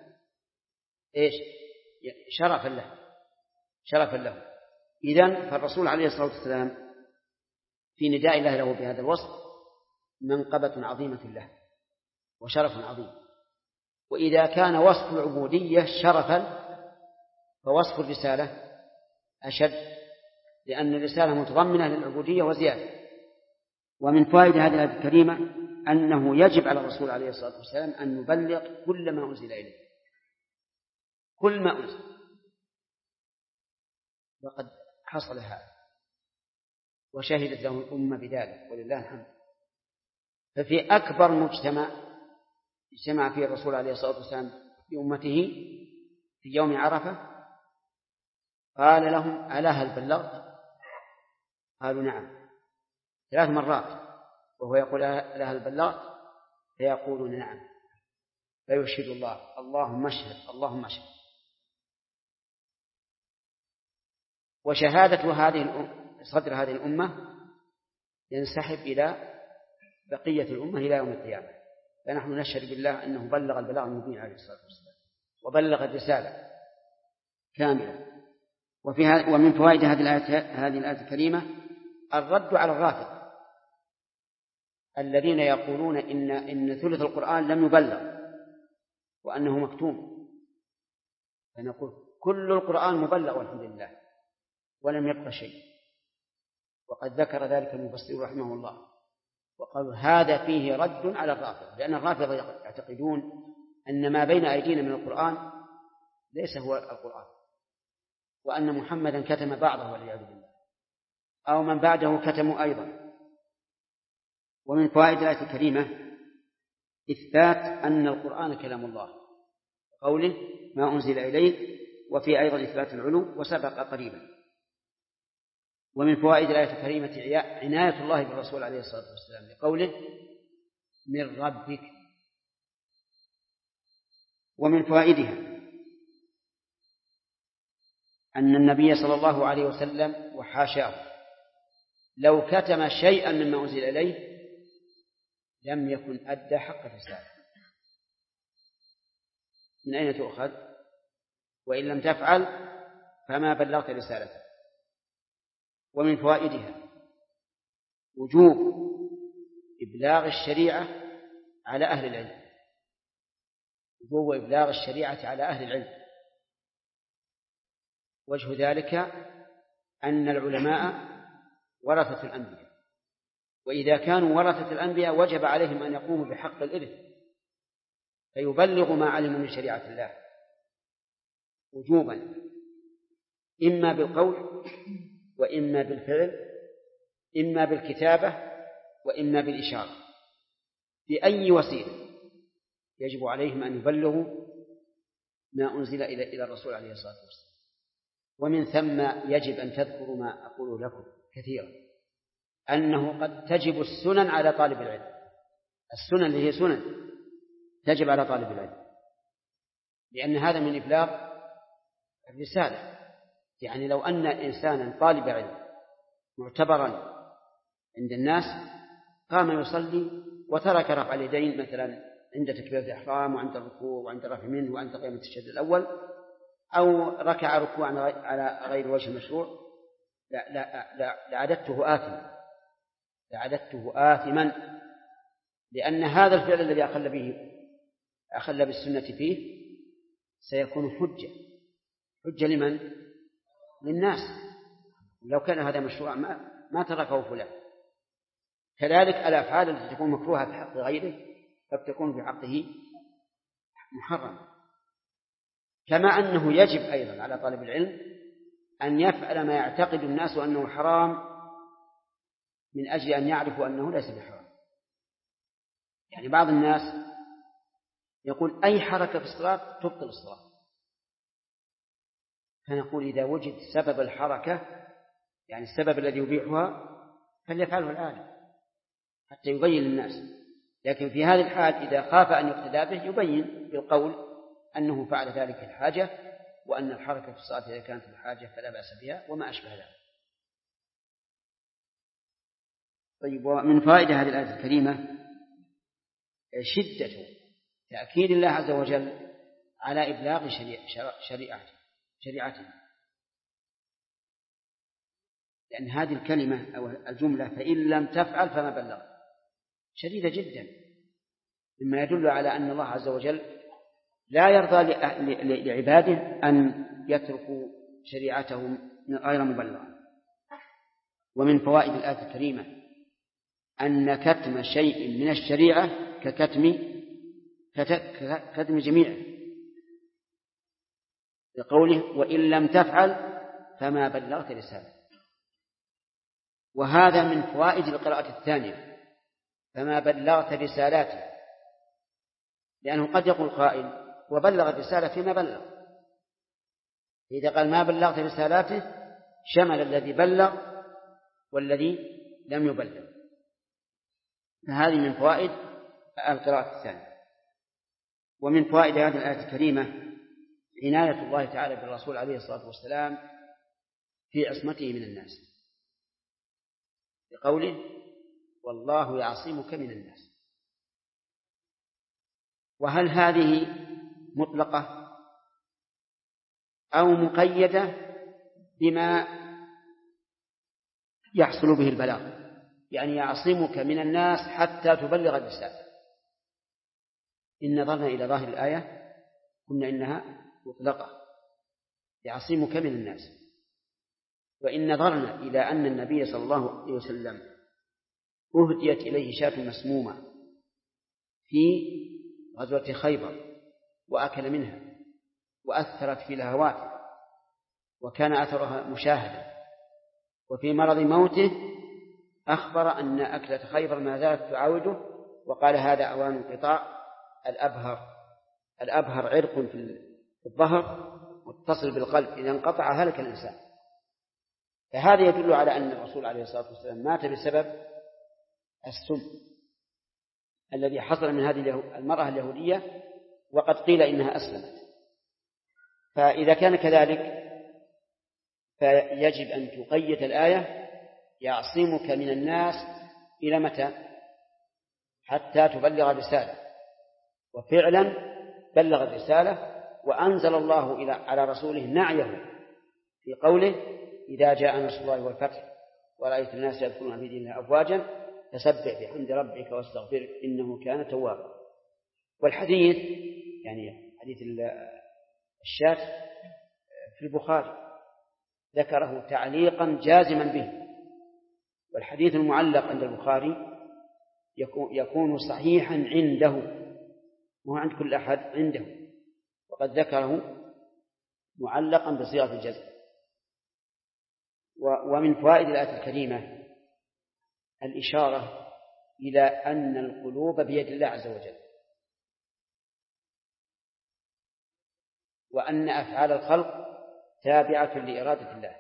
شرفا له. إذن فالرسول عليه الصلاة والسلام في نداء الله له بهذا الوصف منقبة عظيمة له. وشرف عظيم. وإذا كان وصف العبودية شرفا فوصف الرسالة أشد، لأن الرسالة متضمنة للعبودية وزيادة. ومن فوائد هذه الآية الكريمة أنه يجب على الرسول عليه الصلاة والسلام أن يبلغ كل ما أنزل إليه، كل ما أنزل، وقد حصل هذا وشهدت له الأمة بذلك ولله الحمد. ففي أكبر مجتمع اجتمع فيه الرسول عليه الصلاة والسلام بأمته في يوم عرفة قال لهم: ألا هل بلغت؟ قالوا: نعم، 3 مرات، وهو يقول: ألا هل بلغت؟ فيقولون: نعم، فيشهد الله: اللهم اشهد، اللهم اشهد. وشهادة صدر هذه الأمة ينسحب إلى بقية الأمة إلى يوم القيامة، فنحن نشهد بالله أنه بلغ البلاغ المبين عليه الصلاة والسلام وبلغ الرسالة كاملة. ومن فوائد هذه الآية الكريمة الرد على الرافضة الذين يقولون إن ثلث القرآن لم يبلغ وأنه مكتوم، فنقول: كل القرآن مبلغ والحمد لله ولم يبق شيء. وقد ذكر ذلك المفسر رحمه الله وقالوا: هذا فيه رد على الرافضة، لأن الرافضة يعتقدون أن ما بين أيدينا من القرآن ليس هو القرآن، وأن محمدا كتم بعضه والعياذ بالله، أو من بعده كتموا أيضا. ومن فوائد الآية الكريمة إثبات أن القرآن كلام الله، قوله: ما أنزل إليك، وفي أيضا إثبات العلو وسبق قريبا. ومن فوائد الآية الكريمة عناية الله بالرسول عليه الصلاة والسلام لقوله: من ربك. ومن فوائدها أن النبي صلى الله عليه وسلم وحاشاه لو كتم شيئا مما أنزل إليه لم يكن أدى حق الرسالة. من أين تؤخذ؟ وإن لم تفعل فما بلغت رسالته. ومن فوائدها وجوب إبلاغ الشريعة على أهل العلم، وجوب إبلاغ الشريعة على أهل العلم. وجه ذلك أن العلماء ورثة الأنبياء، وإذا كانوا ورثة الأنبياء وجب عليهم أن يقوموا بحق الإرث فيبلغوا ما علموا من شريعة الله وجوبا، إما بالقول وإما بالفعل، إما بالكتابة وإما بالإشارة، بأي وسيلة يجب عليهم أن يبلغوا ما أنزل إلى الرسول عليه الصلاة والسلام. ومن ثم يجب أن تذكروا ما أقوله لكم كثيرا، أنه قد تجب السنن على طالب العلم، السنن اللي هي سنن تجب على طالب العلم، لأن هذا من إبلاغ الرسالة. يعني لو أن إنسانا طالب علم معتبرا عند الناس قام يصلي وترك رفع اليدين مثلا عند تكبيرة الإحرام وعند الركوع وعند الرفع منه وعند قيام التشهد الأول، أو ركع ركوعا على غير وجه المشروع، لعددته آثما، لأن هذا الفعل الذي أخل بالسنة فيه سيكون حجة لمن؟ للناس. لو كان هذا مشروع ما تركه فلان. كذلك الأفعال التي تكون مكروهة في حق غيره قد تكون في حقه محرم. كما أنه يجب أيضا على طالب العلم أن يفعل ما يعتقد الناس أنه حرام من أجل أن يعرفوا أنه ليس بحرام. يعني بعض الناس يقول أي حركة في الصلاة تبطل الصلاة، فنقول إذا وجد سبب الحركة يعني السبب الذي يبيحها فليفعله الآن حتى يبين للناس. لكن في هذه الحال إذا خاف أن يقتدى به يبين بالقول أنه فعل ذلك الحاجة، وأن الحركة في الصلاة إذا كانت الحاجة فلا بأس بها وما أشبه ذلك. طيب، ومن فائدة هذه الآية الكريمة شدة تأكيد الله عز وجل على إبلاغ شريعته، لأن هذه الكلمة أو الجملة فإن لم تفعل فما بلغ شديدة جدا، مما يدل على أن الله عز وجل لا يرضى لعباده أن يتركوا شريعتهم غير مبلغة. ومن فوائد الآية الكريمة أن كتم شيء من الشريعة ككتم جميعه، لقوله وإن لم تفعل فما بلغت رسالة. وهذا من فوائد القراءة الثانية، فما بلغت رسالاته، لأنه قد يقول قائل وبلغ الرسالة فيما بلغ، إذا قال ما بلغت رسالاته شمل الذي بلغ والذي لم يبلغ. فهذه من فوائد القراءة الثانية. ومن فوائد هذه الآية الكريمة عناية الله تعالى بالرسول عليه الصلاة والسلام في عصمته من الناس، بقوله والله يعصمك من الناس. وهل هذه مطلقة أو مقيدة بما يحصل به البلاغ؟ يعني يعصمك من الناس حتى تبلغ الرسالة. إن نظرنا إلى ظاهر الآية قلنا إنها مطلقة، يعصمك من الناس. وإن نظرنا إلى أن النبي صلى الله عليه وسلم أهديت إليه شاة مسمومة في غزوة خيبر وأكل منها وأثرت في لهواته وكان أثرها مشاهدا، وفي مرض موته أخبر أن أكلة خيبر ما زالت تعاوده، وقال هذا أوان انقطاع الأبهر عرق في الظهر متصل بالقلب، إذا انقطع هلك الإنسان. فهذا يدل على أن الرسول عليه الصلاة والسلام مات بسبب السم الذي حصل من هذه المرأة اليهودية، وقد قيل إنها أسلمت. فإذا كان كذلك فيجب أن تقيد الآية يعصمك من الناس إلى متى؟ حتى تبلغ الرسالة. وفعلا بلغ الرسالة، وأنزل الله على رسوله نعيه في قوله إذا جاء نصر الله والفتح ورأيت الناس يدخلون في دين الله أفواجا فسبح بحمد ربك واستغفره إنه كان توابا. والحديث يعني حديث الشاة في البخاري ذكره تعليقا جازما به، والحديث المعلق عند البخاري يكون صحيحا عنده وهو عند كل أحد عنده، وقد ذكره معلقا بصيغة الجزم. ومن فوائد الآية الكريمة الإشارة إلى أن القلوب بيد الله عز وجل، وأن أفعال الخلق تابعة لإرادة الله.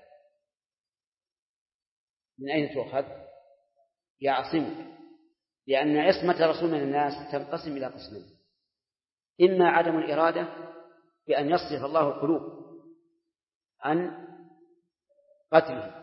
من أين تؤخذ؟ يعصمك، لأن عصمة رسول من الناس تنقسم إلى قسمين: إما عدم الإرادة بأن يصرف الله القلوب عن قتله،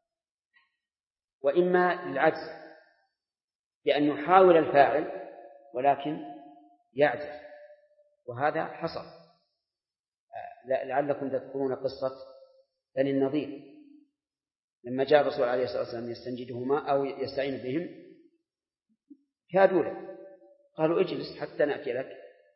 وإما العجز بأن يحاول الفاعل ولكن يعجز، وهذا حصل. لعلكم تذكرون قصة بني النضير لما جاء الرسول عليه الصلاة والسلام يستنجدهما أو يستعين بهم كادوا له، قالوا اجلس حتى نأتي لك،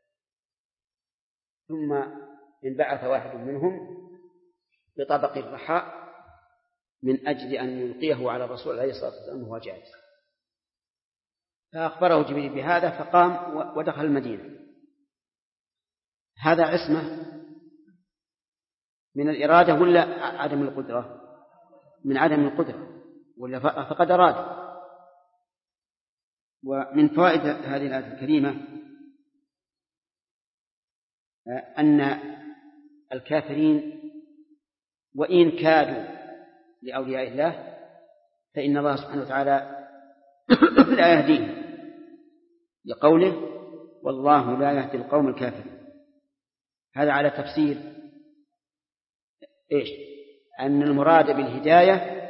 ثم انبعث واحد منهم بطبق الرحاء من أجل أن يلقيه على الرسول عليه الصلاة والسلام وهو جالس، فأخبره جبريل بهذا فقام ودخل المدينة. هذا عصمة من الإرادة ولا عدم القدرة؟ من عدم القدرة، ولا فقد أراد. ومن فوائد هذه الآية الكريمة أن الكافرين وإن كادوا لأولياء الله فإن الله سبحانه وتعالى لا يهديهم، لقوله والله لا يهدي القوم الكافرين. هذا على تفسير إيش؟ أن المراد بالهداية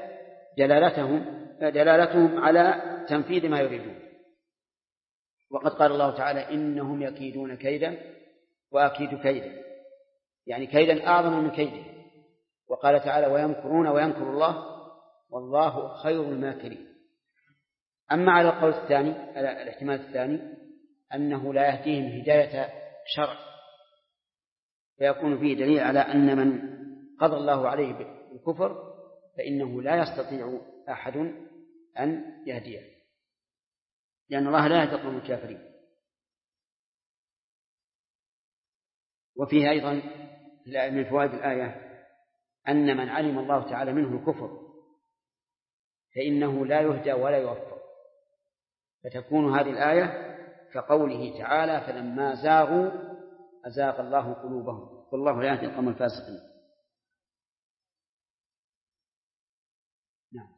دلالتهم على تنفيذ ما يريدون. وقد قال الله تعالى إنهم يكيدون كيدا وأكيد كيدا، يعني كيدا أعظم من كيده. وقال تعالى ويمكرون ويمكر الله والله خير الماكرين. أما على القول الثاني، على الاحتمال الثاني أنه لا يهديهم هداية شرع، فيكون فيه دليل على أن من قضى الله عليه بالكفر فإنه لا يستطيع أحد أن يهديه، لأن الله لا يهدي القوم الكافرين. وفيه أيضا من فوائد الآية أن من علم الله تعالى منه الكفر فإنه لا يهدى ولا يوفق، فتكون هذه الآية كقوله تعالى فلما زاغوا أزاغ الله قلوبهم والله لا يهدي القوم الفاسقين. نعم.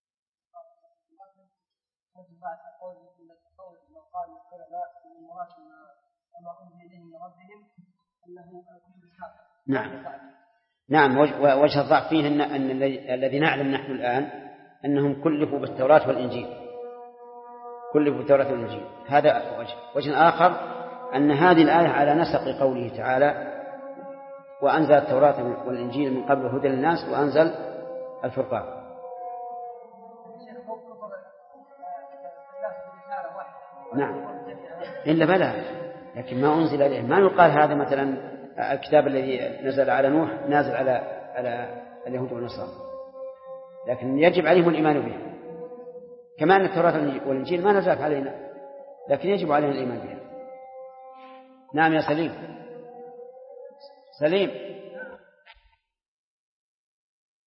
نعم. وجه الضعف فيه أن الذي نعلم نحن الآن أنهم كلفوا بالتوراة والإنجيل، هذا وجه آخر أن هذه الآية على نسق قوله تعالى وأنزل التوراة والإنجيل من قبل هدى للناس وأنزل الفرقان. نعم إلا بلى، لكن ما أنزل عليه ما يقال هذا مثلا الكتاب الذي نزل على نوح نازل على اليهود والنصارى، لكن يجب عليهم الإيمان به، كما أن التوراة والإنجيل ما نزلت علينا لكن يجب علينا الإيمان بها. نعم يا سليم.